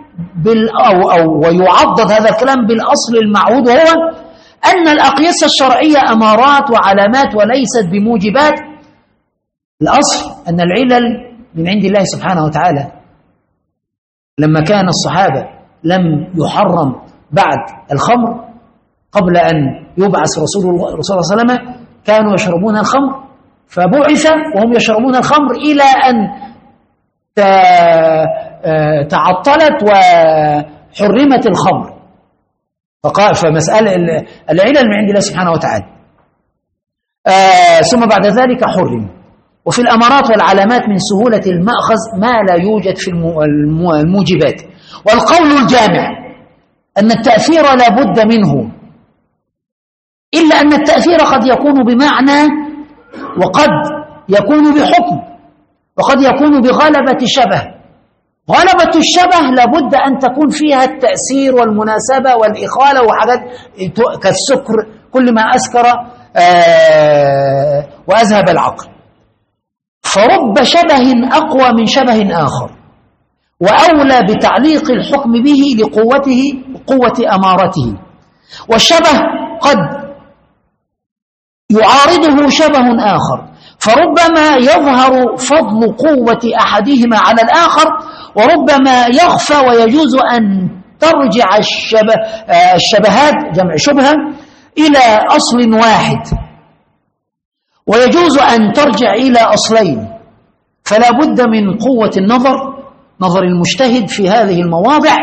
ويعضد هذا الكلام بالأصل المعهود، هو أن الأقيسة الشرعية أمارات وعلامات وليست بموجبات. الأصل أن العلل من عند الله سبحانه وتعالى. لما كان الصحابة لم يحرم بعد الخمر قبل أن يبعث رسول الله صلى الله عليه وسلم كانوا يشربون الخمر، فبعث وهم يشربون الخمر إلى أن تعطلت وحرمت الخمر. فمسألة العلل من عند الله سبحانه وتعالى. ثم بعد ذلك حرم. وفي الأمارات والعلامات من سهولة المأخذ ما لا يوجد في الموجبات. والقول الجامع أن التأثير لا بد منه، إلا أن التأثير قد يكون بمعنى وقد يكون بحكم وقد يكون بغلبة شبه. غلبة الشبه لابد أن تكون فيها التأثير والمناسبة والإخالة وحاجات كالسكر، كل ما أسكر وأذهب العقل. فرب شبه أقوى من شبه آخر، وأولى بتعليق الحكم به لقوته قوة أمارته. والشبه قد يعارضه شبه آخر، فربما يظهر فضل قوة أحدهما على الآخر، وربما يخفى، ويجوز أن ترجع الشبهات جمع شبهة إلى أصل واحد، ويجوز أن ترجع إلى أصلين. فلا بد من قوة النظر، نظر المجتهد في هذه المواضع.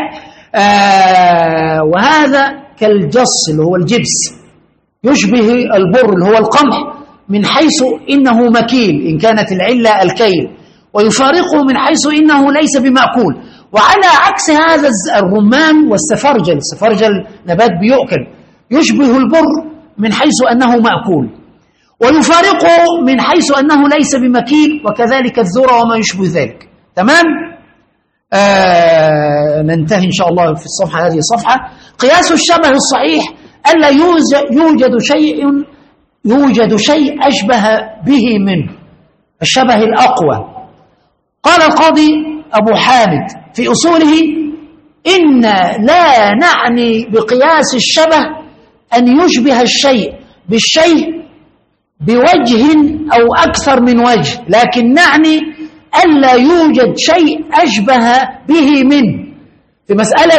وهذا كالجص اللي هو الجبس، يشبه البر اللي هو القمح من حيث إنه مكيل إن كانت العلة الكيل، ويفارقه من حيث إنه ليس بمأكول. وعلى عكس هذا الرمان والسفرجل، السفرجل نبات بيؤكل، يشبه البر من حيث أنه مأكول، ويفارقه من حيث أنه ليس بمكيل، وكذلك الذرة وما يشبه ذلك. تمام؟ ننتهي إن شاء الله في الصفحة هذه الصفحة. قياس الشبه الصحيح ألا يوجد شيء أشبه به منه، الشبه الأقوى. قال القاضي أبو حامد في أصوله: إن لا نعني بقياس الشبه أن يشبه الشيء بالشيء بوجه أو أكثر من وجه، لكن نعني ألا يوجد شيء أشبه به منه. في مسألة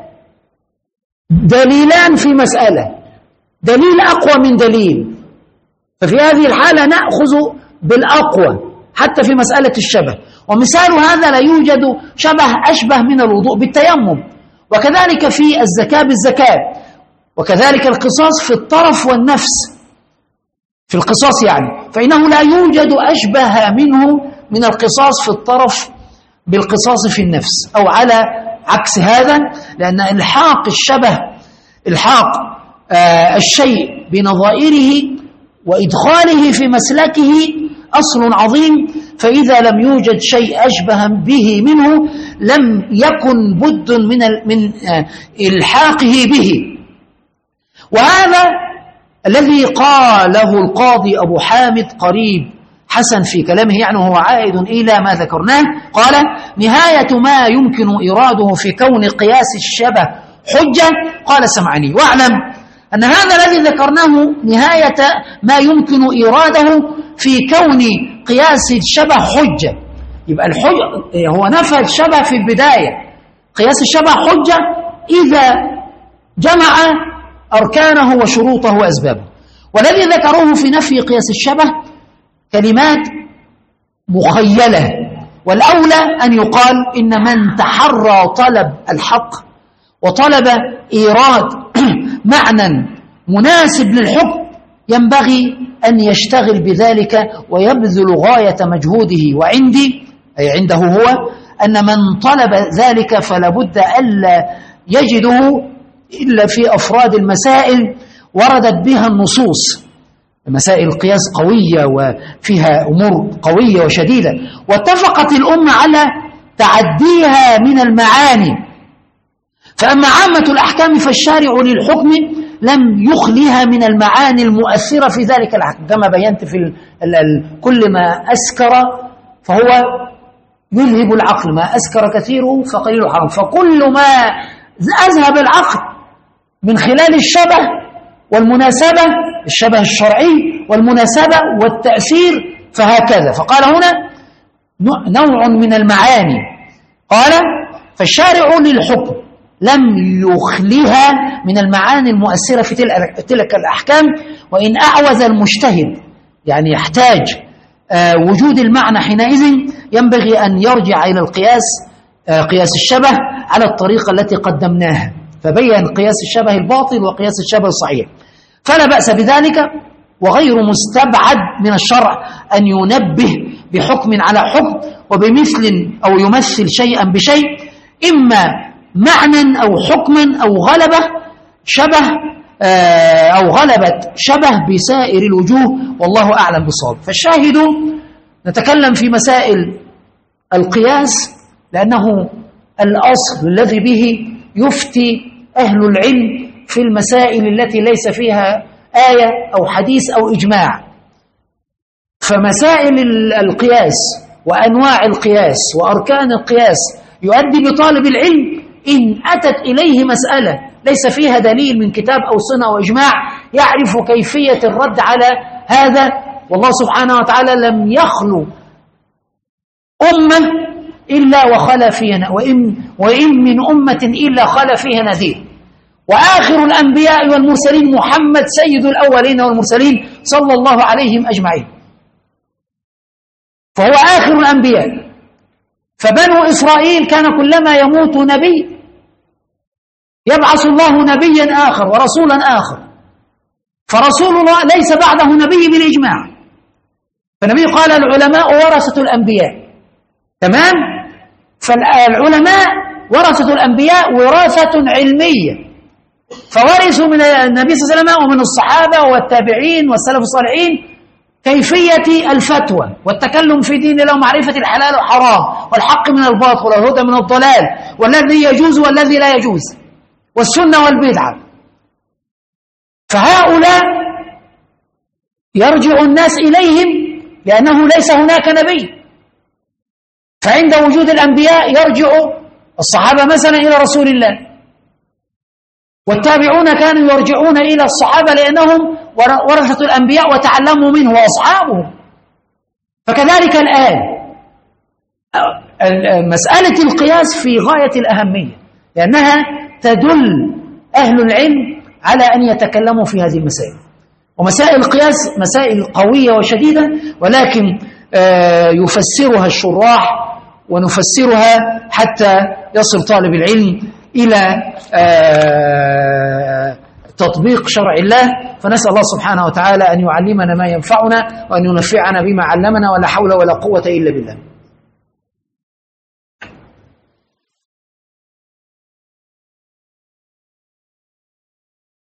دليلان، في مسألة دليل أقوى من دليل، ففي هذه الحالة نأخذ بالأقوى حتى في مسألة الشبه. ومثال هذا: لا يوجد شبه أشبه من الوضوء بالتيمم، وكذلك في الزكاة بالزكاة، وكذلك القصاص في الطرف والنفس. في القصاص يعني فإنه لا يوجد أشبه منه من القصاص في الطرف بالقصاص في النفس، أو على عكس هذا، لأن إلحاق الشبه، إلحاق الشيء بنظائره وإدخاله في مسلكه أصل عظيم. فإذا لم يوجد شيء أشبه به منه لم يكن بد من إلحاقه به. وهذا الذي قاله القاضي أبو حامد قريب حسن في كلامه، يعني هو عائد إلى ما ذكرناه. قال: نهاية ما يمكن إراده في كون قياس الشبه حجة. قال السمعاني: واعلم أن هذا الذي ذكرناه نهاية ما يمكن إراده في كون قياس الشبه حجة. يبقى الحجة هو نفى الشبه في البداية. قياس الشبه حجة إذا جمع أركانه وشروطه وأسبابه. والذي ذكروه في نفي قياس الشبه كلمات مخيلة، والأولى أن يقال إن من تحرى طلب الحق وطلب إيراد معنى مناسب للحكم ينبغي أن يشتغل بذلك ويبذل غاية مجهوده. وعندي أي عنده هو أن من طلب ذلك فلا بد ألا يجده إلا في أفراد المسائل وردت بها النصوص، مسائل القياس قوية وفيها أمور قوية وشديدة، واتفقت الأمة على تعديها من المعاني. فأما عامة الأحكام فالشارع للحكم لم يخلها من المعاني المؤثرة في ذلك الحكم، كما بينت في كل ما أسكر فهو يلهب العقل، ما أسكر كثيره فقليل حرام. فكل ما أذهب العقل من خلال الشبه والمناسبة، الشبه الشرعي والمناسبة والتأثير، فهكذا. فقال هنا نوع من المعاني، قال فالشارع للحكم لم يخلها من المعاني المؤثرة في تلك الأحكام، وإن أعوز المجتهد يعني يحتاج وجود المعنى حينئذ ينبغي أن يرجع إلى القياس، قياس الشبه على الطريقة التي قدمناها، فبين قياس الشبه الباطل وقياس الشبه الصحيح، فلا بأس بذلك. وغير مستبعد من الشرع أن ينبه بحكم على حكم وبمثل أو يمثل شيئا بشيء، إما معنى أو حكما أو غلبة شبه أو غلبت شبه بسائر الوجوه، والله أعلم بالصواب. فالشاهد نتكلم في مسائل القياس لأنه الأصل الذي به يفتي أهل العلم في المسائل التي ليس فيها آية أو حديث أو إجماع. فمسائل القياس وأنواع القياس وأركان القياس يؤدي بطالب العلم إن أتت إليه مسألة ليس فيها دليل من كتاب أو سنة أو إجماع يعرف كيفية الرد على هذا. والله سبحانه وتعالى لم يخلو أمة إلا وخلا فيها، وإن من أمة إلا خلا فيها نذير. وآخر الأنبياء والمرسلين محمد سيد الأولين والمرسلين صلى الله عليهم أجمعين، فهو آخر الأنبياء. فبنو إسرائيل كان كلما يموت نبي يبعث الله نبيا آخر ورسولا آخر، فرسول الله ليس بعده نبي بالإجماع. فالنبي قال العلماء ورثة الأنبياء، تمام؟ فالعلماء ورثة الأنبياء وراثة علمية، فورثوا من النبي صلى الله عليه وسلم ومن الصحابة والتابعين والسلف الصالحين كيفية الفتوى والتكلم في دين الله ومعرفة الحلال والحرام والحق من الباطل والهدى من الضلال والذي يجوز والذي لا يجوز والسنة والبدعة. فهؤلاء يرجع الناس إليهم لأنه ليس هناك نبي، فعند وجود الأنبياء يرجع الصحابة مثلا إلى رسول الله، والتابعون كانوا يرجعون إلى الصحابة لأنهم ورثة الأنبياء وتعلموا منه وأصحابهم. فكذلك الآن مسألة القياس في غاية الأهمية، لأنها تدل أهل العلم على أن يتكلموا في هذه المسائل. ومسائل القياس مسائل قوية وشديدة، ولكن يفسرها الشراح ونفسرها حتى يصل طالب العلم إلى تطبيق شرع الله. فنسأل الله سبحانه وتعالى أن يعلمنا ما ينفعنا وأن ينفعنا بما علمنا، ولا حول ولا قوة إلا بالله.